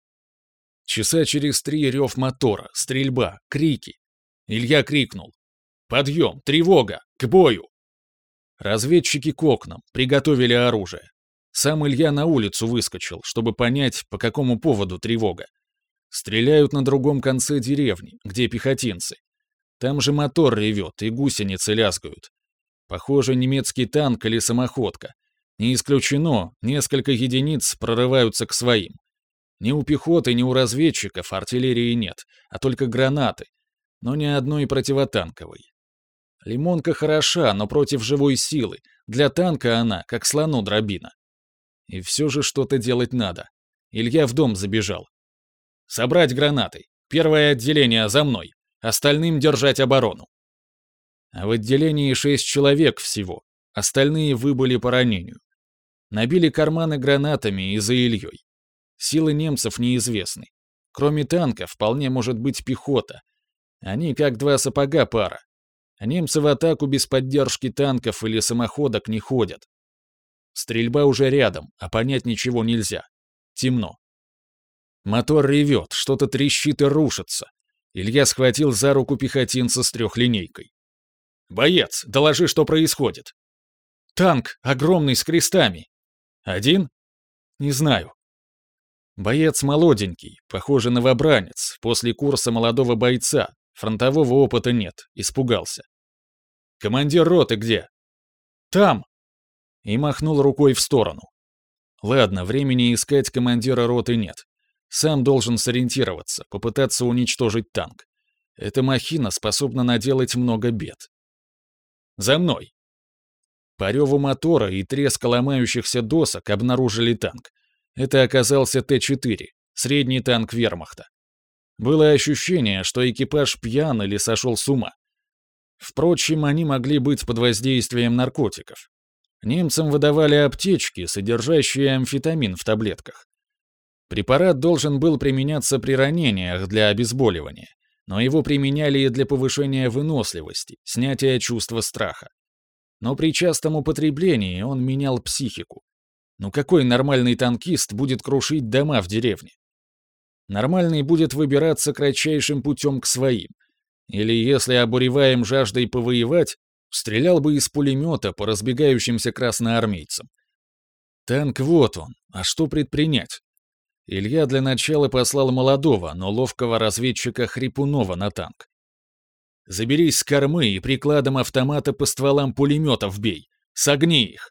Часа через 3 рев мотора, стрельба, крики. Илья крикнул: «Подъем! Тревога! К бою!» Разведчики к окнам, приготовили оружие. Сам Илья на улицу выскочил, чтобы понять, по какому поводу тревога. Стреляют на другом конце деревни, где пехотинцы. Там же мотор ревет и гусеницы лязгают. Похоже, немецкий танк или самоходка. Не исключено, несколько единиц прорываются к своим. Ни у пехоты, ни у разведчиков артиллерии нет, а только гранаты, но ни одной противотанковой. Лимонка хороша, но против живой силы. Для танка она, как слону дробина. И все же что-то делать надо. Илья в дом забежал. «Собрать гранаты. Первое отделение за мной. Остальным держать оборону». А в отделении 6 человек всего. Остальные выбыли по ранению. Набили карманы гранатами и за Ильей. Силы немцев неизвестны. Кроме танка, вполне может быть пехота. Они как 2 сапога пара. Немцы в атаку без поддержки танков или самоходок не ходят. Стрельба уже рядом, а понять ничего нельзя. Темно. Мотор ревет, что-то трещит и рушится. Илья схватил за руку пехотинца с 3-линейкой. «Боец, доложи, что происходит». «Танк, огромный, с крестами». «Один?» «Не знаю». Боец молоденький, похоже, новобранец, после курса молодого бойца, фронтового опыта нет, испугался. «Командир роты где?» «Там!» И махнул рукой в сторону. Ладно, времени искать командира роты нет. Сам должен сориентироваться, попытаться уничтожить танк. Эта махина способна наделать много бед. «За мной!» По реву мотора и треска ломающихся досок обнаружили танк. Это оказался Т-4, средний танк вермахта. Было ощущение, что экипаж пьян или сошел с ума. Впрочем, они могли быть под воздействием наркотиков. Немцам выдавали аптечки, содержащие амфетамин в таблетках. Препарат должен был применяться при ранениях для обезболивания, но его применяли и для повышения выносливости, снятия чувства страха. Но при частом употреблении он менял психику. Ну какой нормальный танкист будет крушить дома в деревне? Нормальный будет выбираться кратчайшим путем к своим. Или, если обуреваем жаждой повоевать, стрелял бы из пулемета по разбегающимся красноармейцам. Танк вот он, а что предпринять? Илья для начала послал молодого, но ловкого разведчика Хрипунова на танк. «Заберись с кормы и прикладом автомата по стволам пулеметов бей. Согни их!»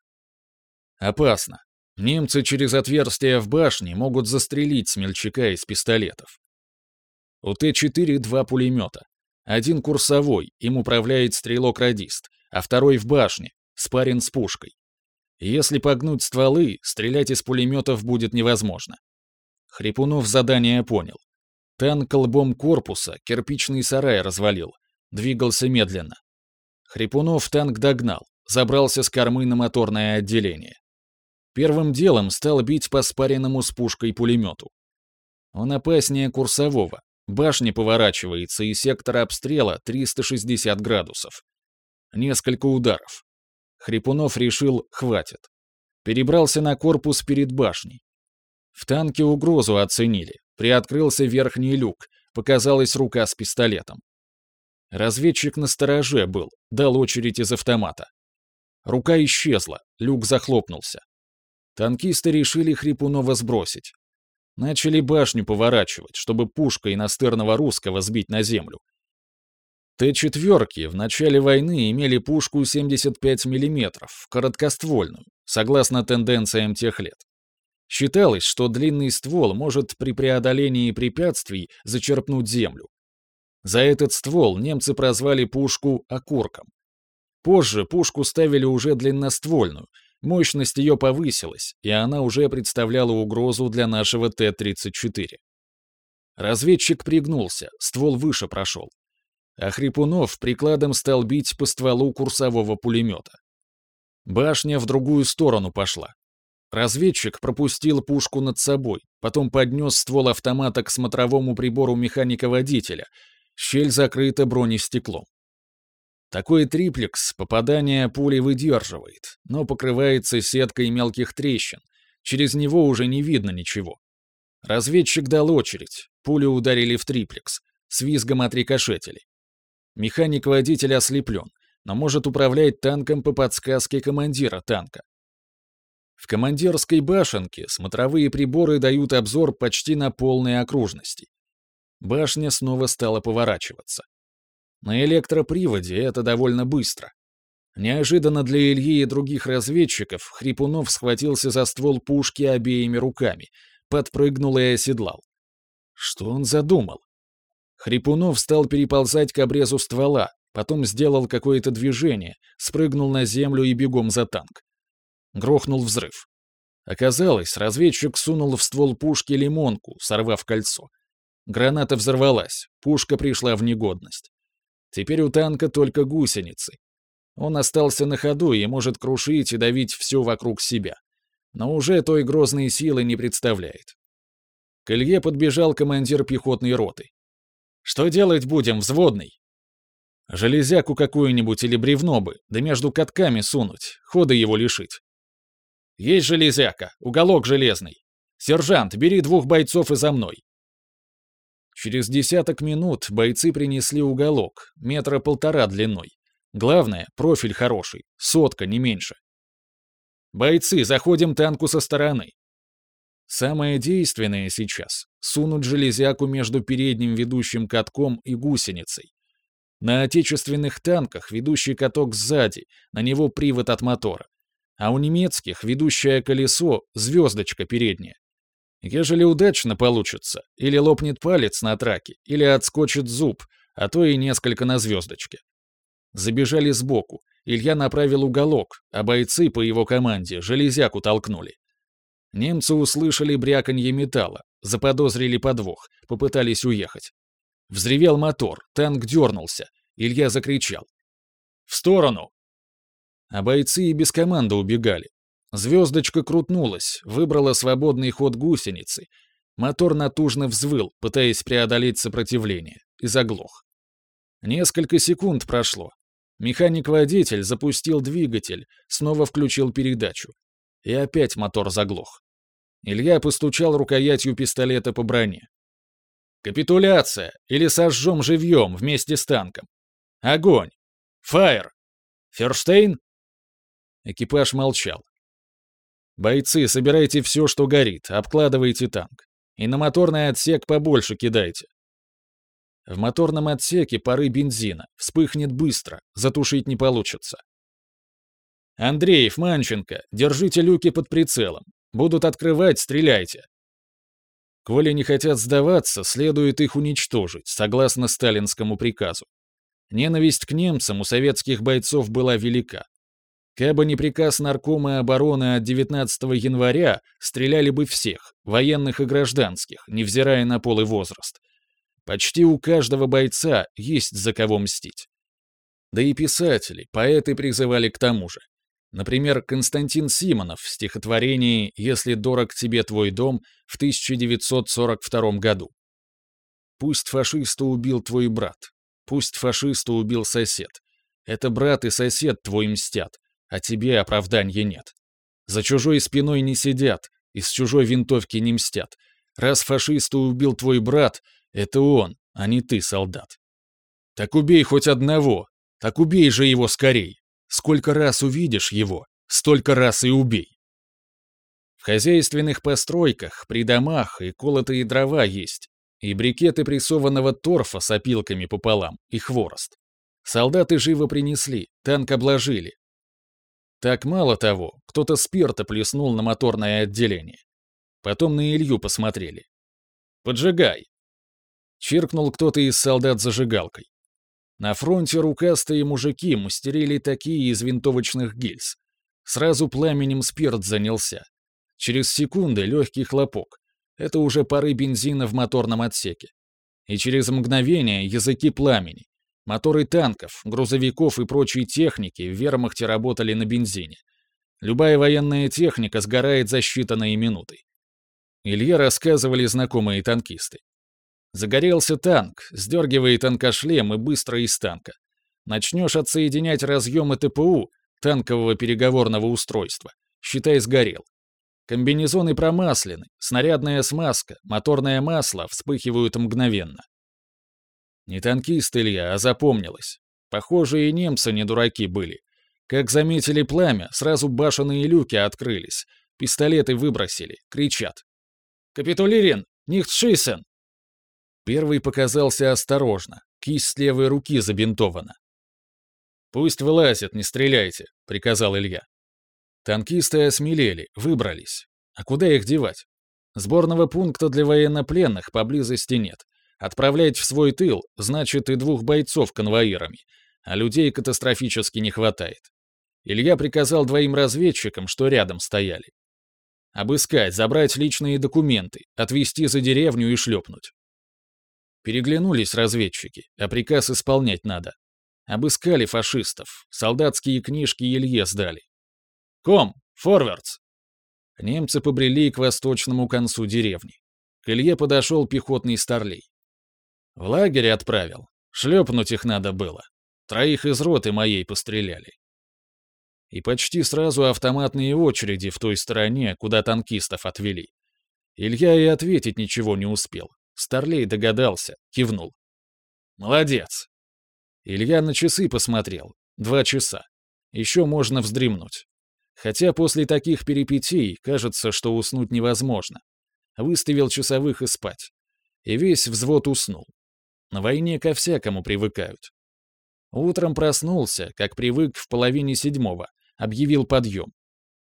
Опасно. Немцы через отверстия в башне могут застрелить смельчака из пистолетов. У Т-4 2 пулемета. Один курсовой, им управляет стрелок-радист, а второй в башне, спарен с пушкой. Если погнуть стволы, стрелять из пулеметов будет невозможно. Хрипунов задание понял. Танк лбом корпуса кирпичный сарай развалил, двигался медленно. Хрипунов танк догнал, забрался с кормы на моторное отделение. Первым делом стал бить по спаренному с пушкой пулемету. Он опаснее курсового, башня поворачивается и сектор обстрела 360 градусов. Несколько ударов. Хрипунов решил, хватит. Перебрался на корпус перед башней. В танке угрозу оценили. Приоткрылся верхний люк, показалась рука с пистолетом. Разведчик на стороже был, дал очередь из автомата. Рука исчезла, люк захлопнулся. Танкисты решили Хрипунова сбросить. Начали башню поворачивать, чтобы пушкой настырного русского сбить на землю. Т-4 в начале войны имели пушку 75 мм, короткоствольную, согласно тенденциям тех лет. Считалось, что длинный ствол может при преодолении препятствий зачерпнуть землю. За этот ствол немцы прозвали пушку «окурком». Позже пушку ставили уже длинноствольную, мощность ее повысилась, и она уже представляла угрозу для нашего Т-34. Разведчик пригнулся, ствол выше прошел. А Хрипунов прикладом стал бить по стволу курсового пулемета. Башня в другую сторону пошла. Разведчик пропустил пушку над собой, потом поднес ствол автомата к смотровому прибору механика-водителя. Щель закрыта бронестеклом. Такой триплекс попадание пули выдерживает, но покрывается сеткой мелких трещин. Через него уже не видно ничего. Разведчик дал очередь. Пули ударили в триплекс. С визгом отрикошетили. Механик-водитель ослеплен, но может управлять танком по подсказке командира танка. В командирской башенке смотровые приборы дают обзор почти на полной окружности. Башня снова стала поворачиваться. На электроприводе это довольно быстро. Неожиданно для Ильи и других разведчиков Хрипунов схватился за ствол пушки обеими руками, подпрыгнул и оседлал. Что он задумал? Хрипунов стал переползать к обрезу ствола, потом сделал какое-то движение, спрыгнул на землю и бегом за танк. Грохнул взрыв. Оказалось, разведчик сунул в ствол пушки лимонку, сорвав кольцо. Граната взорвалась, пушка пришла в негодность. Теперь у танка только гусеницы. Он остался на ходу и может крушить и давить все вокруг себя. Но уже той грозной силы не представляет. К Илье подбежал командир пехотной роты. «Что делать будем, взводный?» «Железяку какую-нибудь или бревно бы, да между катками сунуть, хода его лишить». «Есть железяка, уголок железный. Сержант, бери 2 бойцов и за мной». Через десяток минут бойцы принесли уголок, 1,5 метра длиной. Главное, профиль хороший, 100, не меньше. «Бойцы, заходим танку со стороны». Самое действенное сейчас — сунуть железяку между передним ведущим катком и гусеницей. На отечественных танках ведущий каток сзади, на него привод от мотора. А у немецких ведущее колесо — звездочка передняя. Ежели удачно получится, или лопнет палец на траке, или отскочит зуб, а то и несколько на звездочке. Забежали сбоку, Илья направил уголок, а бойцы по его команде железяку толкнули. Немцы услышали бряканье металла, заподозрили подвох, попытались уехать. Взревел мотор, танк дернулся, Илья закричал. «В сторону!» А бойцы и без команды убегали. Звездочка крутнулась, выбрала свободный ход гусеницы. Мотор натужно взвыл, пытаясь преодолеть сопротивление, и заглох. Несколько секунд прошло. Механик-водитель запустил двигатель, снова включил передачу. И опять мотор заглох. Илья постучал рукоятью пистолета по броне. «Капитуляция! Или сожжем живьем вместе с танком! Огонь! Фаер! Ферштейн?» Экипаж молчал. «Бойцы, собирайте все, что горит, обкладывайте танк. И на моторный отсек побольше кидайте». В моторном отсеке пары бензина, вспыхнет быстро, затушить не получится. «Андреев, Манченко, держите люки под прицелом. Будут открывать, стреляйте». Коли не хотят сдаваться, следует их уничтожить, согласно сталинскому приказу. Ненависть к немцам у советских бойцов была велика. Кабы не приказ Наркома обороны от 19 января, стреляли бы всех, военных и гражданских, невзирая на пол и возраст. Почти у каждого бойца есть за кого мстить. Да и писатели, поэты призывали к тому же. Например, Константин Симонов в стихотворении «Если дорог тебе твой дом» в 1942 году. «Пусть фашиста убил твой брат, пусть фашиста убил сосед. Это брат и сосед твой мстят, а тебе оправданья нет. За чужой спиной не сидят, из чужой винтовки не мстят. Раз фашиста убил твой брат, это он, а не ты, солдат. Так убей хоть одного, так убей же его скорей. Сколько раз увидишь его, столько раз и убей». В хозяйственных постройках, при домах и колотые дрова есть, и брикеты прессованного торфа с опилками пополам, и хворост. Солдаты живо принесли, танк обложили. Так мало того, кто-то спирта плеснул на моторное отделение. Потом на Илью посмотрели. «Поджигай!» Чиркнул кто-то из солдат зажигалкой. На фронте рукастые мужики мастерили такие из винтовочных гильз. Сразу пламенем спирт занялся. Через секунды легкий хлопок. Это уже пары бензина в моторном отсеке. И через мгновение языки пламени. Моторы танков, грузовиков и прочей техники в вермахте работали на бензине. Любая военная техника сгорает за считанные минуты. Илье рассказывали знакомые танкисты. Загорелся танк, сдергивай танкошлем и быстро из танка. Начнешь отсоединять разъемы ТПУ, танкового переговорного устройства. Считай, сгорел. Комбинезоны промаслены, снарядная смазка, моторное масло вспыхивают мгновенно. Не танкист Илья, а запомнилось. Похоже, и немцы не дураки были. Как заметили пламя, сразу башенные люки открылись, пистолеты выбросили, кричат. «Капитулирин! Нихт шиссен!» Первый показался осторожно, кисть левой руки забинтована. «Пусть вылазят, не стреляйте», — приказал Илья. Танкисты осмелели, выбрались. А куда их девать? Сборного пункта для военнопленных поблизости нет. Отправлять в свой тыл значит и 2 бойцов конвоирами, а людей катастрофически не хватает. Илья приказал 2 разведчикам, что рядом стояли. Обыскать, забрать личные документы, отвезти за деревню и шлепнуть. Переглянулись разведчики, а приказ исполнять надо. Обыскали фашистов, солдатские книжки Илье сдали. «Ком! Форвардс!» Немцы побрели к восточному концу деревни. К Илье подошел пехотный старлей. «В лагерь отправил. Шлепнуть их надо было. 3 из роты моей постреляли». И почти сразу автоматные очереди в той стороне, куда танкистов отвели. Илья и ответить ничего не успел. Старлей догадался, кивнул. «Молодец!» Илья на часы посмотрел. 2 часа. Еще можно вздремнуть. Хотя после таких перипетий кажется, что уснуть невозможно. Выставил часовых и спать. И весь взвод уснул. На войне ко всякому привыкают. Утром проснулся, как привык в 6:30, объявил подъем.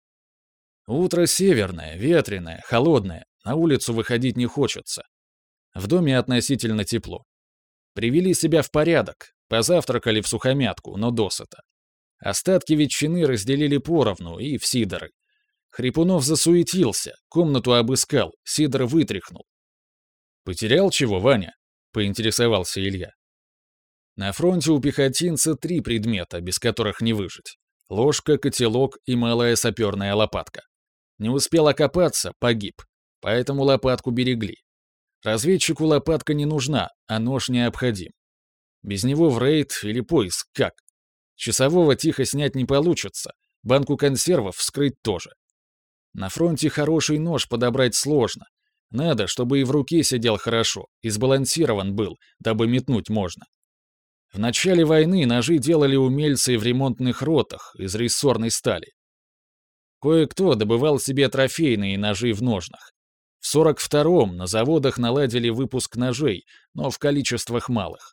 Утро северное, ветреное, холодное, на улицу выходить не хочется. В доме относительно тепло. Привели себя в порядок, позавтракали всухомятку, но досыта. Остатки ветчины разделили поровну и в сидоры. Хрипунов засуетился, комнату обыскал, сидор вытряхнул. «Потерял чего, Ваня?» — поинтересовался Илья. На фронте у пехотинца 3 предмета, без которых не выжить. Ложка, котелок и малая саперная лопатка. Не успел окопаться — погиб, поэтому лопатку берегли. Разведчику лопатка не нужна, а нож необходим. Без него в рейд или поиск как? Часового тихо снять не получится, банку консервов вскрыть тоже. На фронте хороший нож подобрать сложно. Надо, чтобы и в руке сидел хорошо, и сбалансирован был, дабы метнуть можно. В начале войны ножи делали умельцы в ремонтных ротах из рессорной стали. Кое-кто добывал себе трофейные ножи в ножнах. В 42-м на заводах наладили выпуск ножей, но в количествах малых.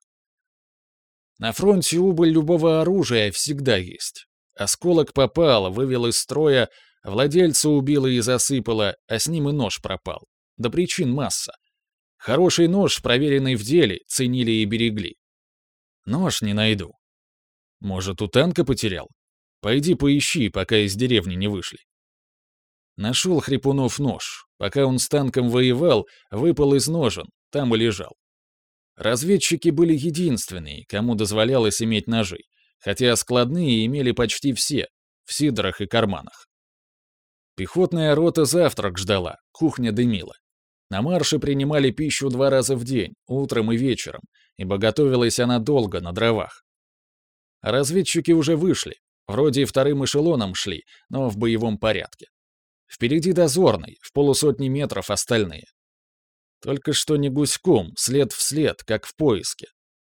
На фронте убыль любого оружия всегда есть. Осколок попал, вывел из строя, владельца убило и засыпало, а с ним и нож пропал. Да причин масса. Хороший нож, проверенный в деле, ценили и берегли. Нож не найду. Может, у танка потерял? Пойди поищи, пока из деревни не вышли. Нашел Хрипунов нож. Пока он с танком воевал, выпал из ножен, там и лежал. Разведчики были единственные, кому дозволялось иметь ножи, хотя складные имели почти все, в сидрах и карманах. Пехотная рота завтрак ждала, кухня дымила. На марше принимали пищу 2 раза в день, утром и вечером, ибо готовилась она долго на дровах. А разведчики уже вышли, вроде вторым эшелоном шли, но в боевом порядке. Впереди дозорный, в 150 метров остальные. Только что не гуськом, след в след, как в поиске.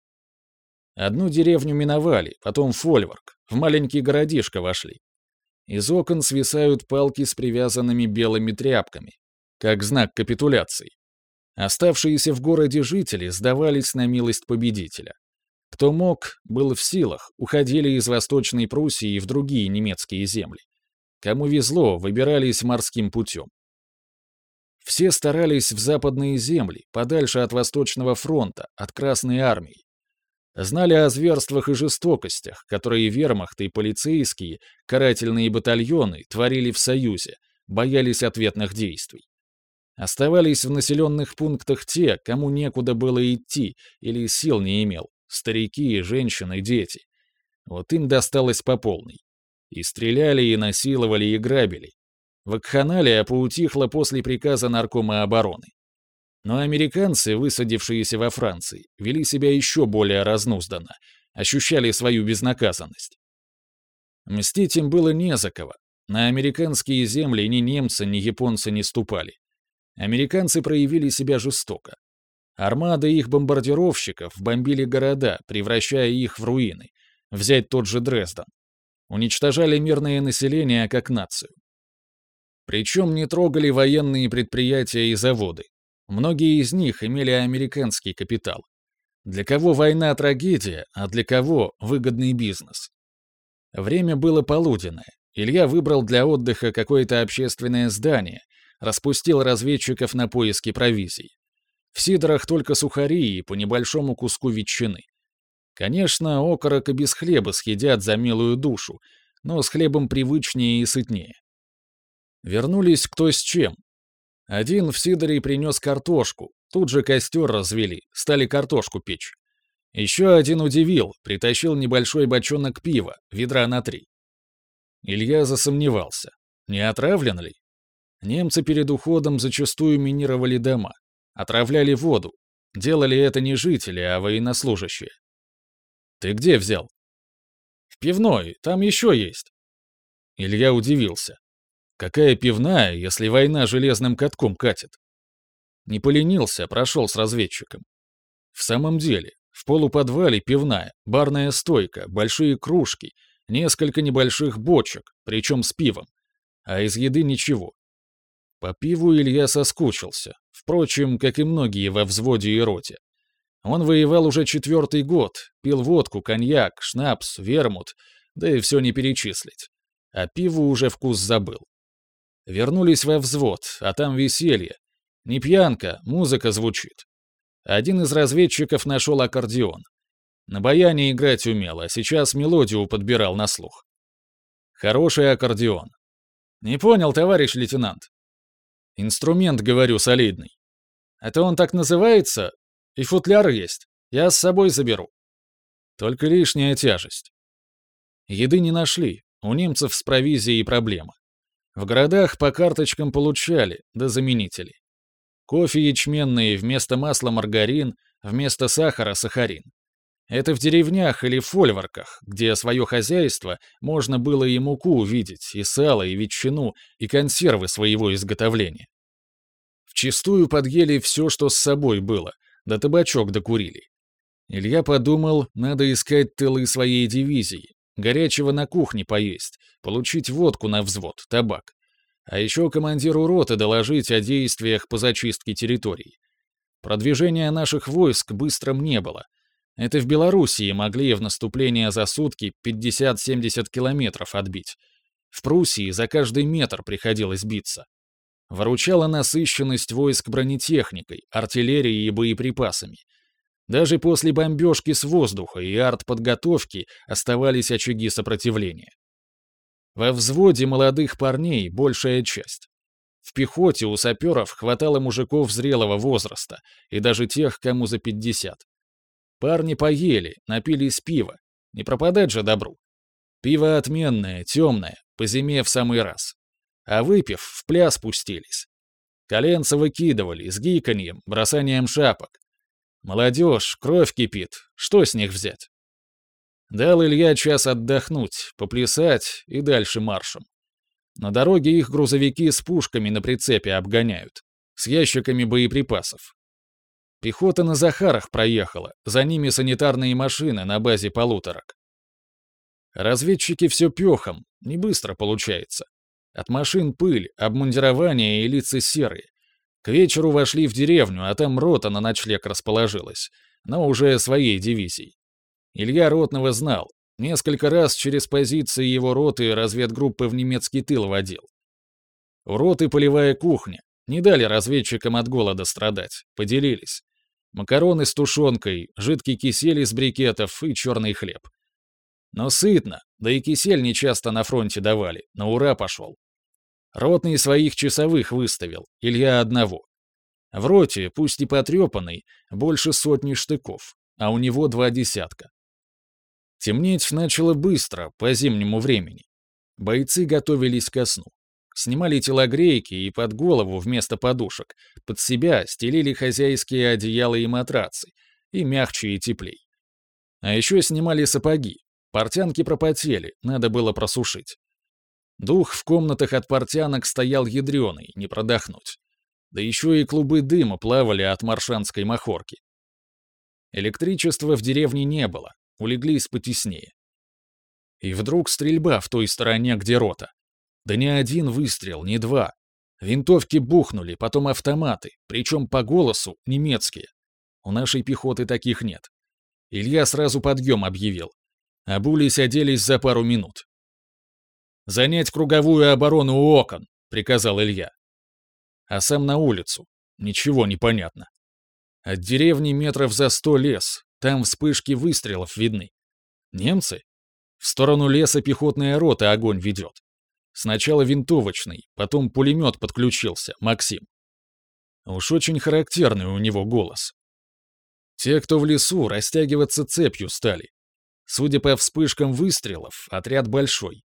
Одну деревню миновали, потом фольворк, в маленький городишко вошли. Из окон свисают палки с привязанными белыми тряпками, как знак капитуляции. Оставшиеся в городе жители сдавались на милость победителя. Кто мог, был в силах, уходили из Восточной Пруссии в другие немецкие земли. Кому везло, выбирались морским путем. Все старались в западные земли, подальше от Восточного фронта, от Красной армии. Знали о зверствах и жестокостях, которые вермахты и полицейские, карательные батальоны творили в Союзе, боялись ответных действий. Оставались в населенных пунктах те, кому некуда было идти или сил не имел, старики, женщины, дети. Вот им досталось по полной. И стреляли, и насиловали, и грабили. Вакханалия поутихла после приказа Наркома обороны. Но американцы, высадившиеся во Франции, вели себя еще более разнузданно, ощущали свою безнаказанность. Мстить им было не за кого. На американские земли ни немцы, ни японцы не ступали. Американцы проявили себя жестоко. Армады их бомбардировщиков бомбили города, превращая их в руины. Взять тот же Дрезден. Уничтожали мирное население как нацию. Причем не трогали военные предприятия и заводы. Многие из них имели американский капитал. Для кого война — трагедия, а для кого — выгодный бизнес. Время было полуденное. Илья выбрал для отдыха какое-то общественное здание, распустил разведчиков на поиски провизий. В сидрах только сухари и по небольшому куску ветчины. Конечно, окорока без хлеба съедят за милую душу, но с хлебом привычнее и сытнее. Вернулись кто с чем. Один в сидоре принес картошку, тут же костер развели, стали картошку печь. Еще один удивил, притащил небольшой бочонок пива, ведра на 3. Илья засомневался, не отравлен ли? Немцы перед уходом зачастую минировали дома, отравляли воду. Делали это не жители, а военнослужащие. «Ты где взял?» «В пивной, там еще есть». Илья удивился. Какая пивная, если война железным катком катит? Не поленился, прошел с разведчиком. В самом деле, в полуподвале пивная, барная стойка, большие кружки, несколько небольших бочек, причем с пивом. А из еды ничего. По пиву Илья соскучился, впрочем, как и многие во взводе и роте. Он воевал уже 4-й год, пил водку, коньяк, шнапс, вермут, да и все не перечислить. А пиву уже вкус забыл. Вернулись во взвод, а там веселье. Не пьянка, музыка звучит. Один из разведчиков нашел аккордеон. На баяне играть умел, а сейчас мелодию подбирал на слух. Хороший аккордеон. Не понял, товарищ лейтенант. Инструмент, говорю, солидный. Это он так называется? И футляр есть. Я с собой заберу. Только лишняя тяжесть. Еды не нашли. У немцев с провизией проблема. В городах по карточкам получали, да заменители. Кофе ячменный, вместо масла маргарин, вместо сахара сахарин. Это в деревнях или фольворках, где свое хозяйство можно было и муку увидеть, и сало, и ветчину, и консервы своего изготовления. Вчистую подъели все, что с собой было, да табачок докурили. Илья подумал, надо искать тылы своей дивизии, горячего на кухне поесть, получить водку на взвод, табак. А еще командиру роты доложить о действиях по зачистке территорий. Продвижения наших войск быстрым не было. Это в Белоруссии могли в наступление за сутки 50-70 километров отбить. В Пруссии за каждый метр приходилось биться. Выручала насыщенность войск бронетехникой, артиллерией и боеприпасами. Даже после бомбежки с воздуха и артподготовки оставались очаги сопротивления. Во взводе молодых парней большая часть. В пехоте у саперов хватало мужиков зрелого возраста и даже тех, кому за 50. Парни поели, напились пива. Не пропадать же добру. Пиво отменное, темное, по зиме в самый раз. А выпив, в пляс пустились. Коленца выкидывали, с гиканьем, бросанием шапок. Молодежь, кровь кипит, что с них взять? Дал Илья час отдохнуть, поплясать и дальше маршем. На дороге их грузовики с пушками на прицепе обгоняют, с ящиками боеприпасов. Пехота на Захарах проехала, за ними санитарные машины на базе полуторок. Разведчики все пехом, не быстро получается. От машин пыль, обмундирование и лица серые. К вечеру вошли в деревню, а там рота на ночлег расположилась, но уже своей дивизией. Илья ротного знал, несколько раз через позиции его роты разведгруппы в немецкий тыл водил. У роты полевая кухня, не дали разведчикам от голода страдать, поделились. Макароны с тушенкой, жидкий кисель из брикетов и черный хлеб. Но сытно, да и кисель нечасто на фронте давали, на ура пошел. Ротный своих часовых выставил, Илья одного. В роте, пусть и потрепанный, больше сотни штыков, а у него 2 десятка. Темнеть начало быстро, по зимнему времени. Бойцы готовились ко сну. Снимали телогрейки и под голову вместо подушек, под себя стелили хозяйские одеяла и матрацы, и мягче и теплей. А еще снимали сапоги. Портянки пропотели, надо было просушить. Дух в комнатах от портянок стоял ядреный, не продохнуть. Да еще и клубы дыма плавали от маршанской махорки. Электричества в деревне не было, улеглись потеснее. И вдруг стрельба в той стороне, где рота. Да не один выстрел, не 2. Винтовки бухнули, потом автоматы, причем по голосу немецкие. У нашей пехоты таких нет. Илья сразу подъем объявил. Обулись, оделись за пару минут. «Занять круговую оборону у окон», — приказал Илья. А сам на улицу. Ничего не понятно. От деревни метров за 100 лес, там вспышки выстрелов видны. Немцы? В сторону леса пехотная рота огонь ведет. Сначала винтовочный, потом пулемет подключился, Максим. Уж очень характерный у него голос. Те, кто в лесу, растягиваться цепью стали. Судя по вспышкам выстрелов, отряд большой,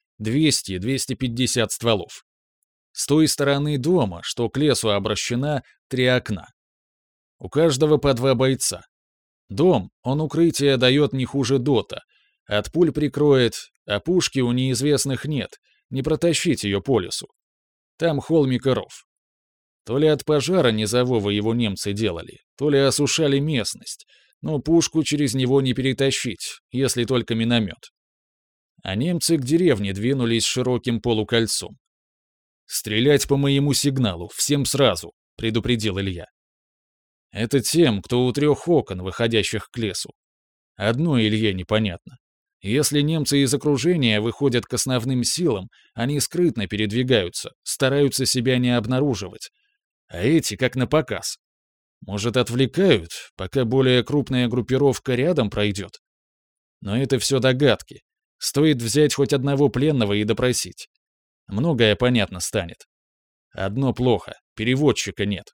200-250 стволов. С той стороны дома, что к лесу обращена, 3 окна. У каждого по 2 бойца. Дом, он укрытие дает не хуже дота. От пуль прикроет, а пушки у неизвестных нет, не протащить ее по лесу. Там холмик и ров. То ли от пожара низового его немцы делали, то ли осушали местность, но пушку через него не перетащить, если только миномет. А немцы к деревне двинулись широким полукольцом. «Стрелять по моему сигналу, всем сразу», — предупредил Илья. Это тем, кто у 3 окон, выходящих к лесу. Одно Илье непонятно. Если немцы из окружения выходят к основным силам, они скрытно передвигаются, стараются себя не обнаруживать. А эти как на показ. Может, отвлекают, пока более крупная группировка рядом пройдет? Но это все догадки. Стоит взять хоть одного пленного и допросить. Многое понятно станет. Одно плохо — переводчика нет.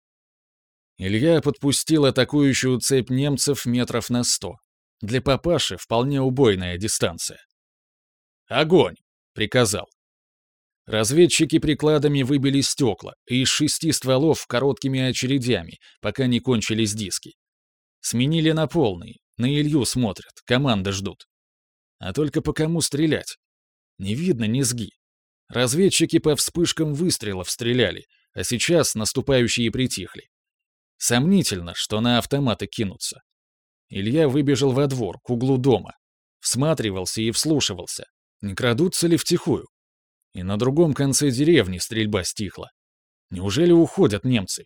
Илья подпустил атакующую цепь немцев метров на 100. Для папаши вполне убойная дистанция. «Огонь!» — приказал. Разведчики прикладами выбили стекла, и из 6 стволов короткими очередями, пока не кончились диски. Сменили на полный, на Илью смотрят, команды ждут. А только по кому стрелять? Не видно низги. Разведчики по вспышкам выстрелов стреляли, а сейчас наступающие притихли. Сомнительно, что на автоматы кинутся. Илья выбежал во двор, к углу дома. Всматривался и вслушивался. Не крадутся ли втихую? И на другом конце деревни стрельба стихла. Неужели уходят немцы?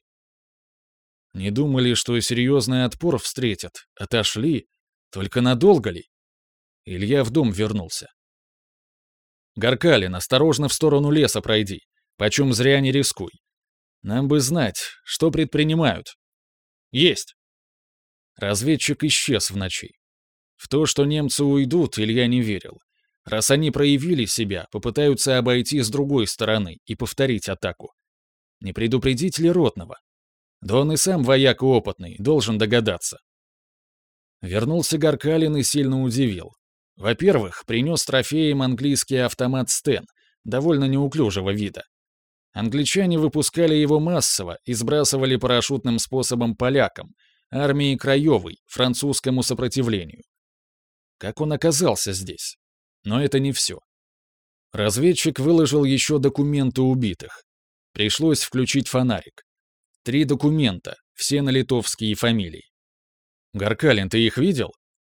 Не думали, что серьезный отпор встретят. Отошли. Только надолго ли? Илья в дом вернулся. «Горкалин, осторожно в сторону леса пройди. Почем зря не рискуй. Нам бы знать, что предпринимают. Есть. Разведчик исчез в ночи. В то, что немцы уйдут, Илья не верил. Раз они проявили себя, попытаются обойти с другой стороны и повторить атаку. Не предупредить ли ротного? Да он и сам вояк опытный, должен догадаться. Вернулся Гаркалин и сильно удивил. Во-первых, принес трофеем английский автомат Стен, довольно неуклюжего вида. Англичане выпускали его массово и сбрасывали парашютным способом полякам, армии Краевой, французскому сопротивлению. Как он оказался здесь? Но это не все. Разведчик выложил еще документы убитых. Пришлось включить фонарик. 3 документа, все на литовские фамилии. Гаркалин, ты их видел?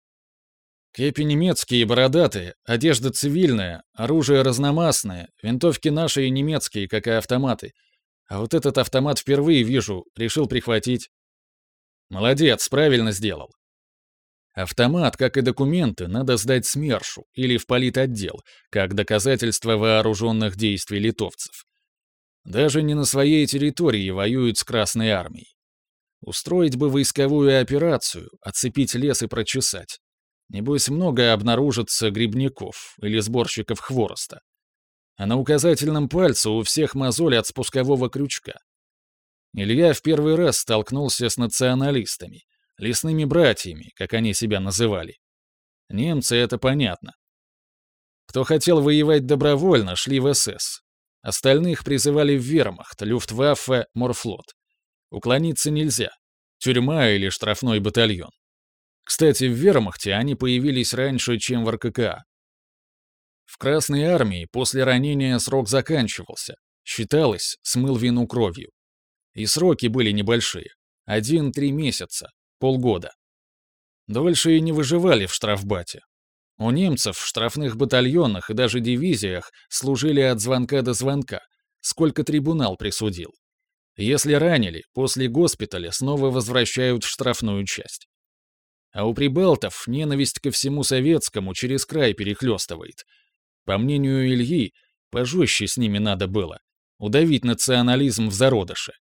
Кепи немецкие, бородатые, одежда цивильная, оружие разномастное, винтовки наши и немецкие, как и автоматы. А вот этот автомат впервые вижу, решил прихватить. Молодец, правильно сделал. Автомат, как и документы, надо сдать СМЕРШу или в политотдел, как доказательство вооруженных действий литовцев. Даже не на своей территории воюют с Красной армией. Устроить бы войсковую операцию, отцепить лес и прочесать. Небось, много обнаружится грибников или сборщиков хвороста. А на указательном пальце у всех мозоль от спускового крючка. Илья в первый раз столкнулся с националистами, лесными братьями, как они себя называли. Немцы — это понятно. Кто хотел воевать добровольно, шли в СС. Остальных призывали в вермахт, люфтваффе, морфлот. Уклониться нельзя. Тюрьма или штрафной батальон. Кстати, в вермахте они появились раньше, чем в РККА. В Красной армии после ранения срок заканчивался. Считалось, смыл вину кровью. И сроки были небольшие. 1-3 месяца, полгода. Дольше и не выживали в штрафбате. У немцев в штрафных батальонах и даже дивизиях служили от звонка до звонка, сколько трибунал присудил. Если ранили, после госпиталя снова возвращают в штрафную часть. А у прибалтов ненависть ко всему советскому через край перехлестывает. По мнению Ильи, пожестче с ними надо было, удавить национализм в зародыше.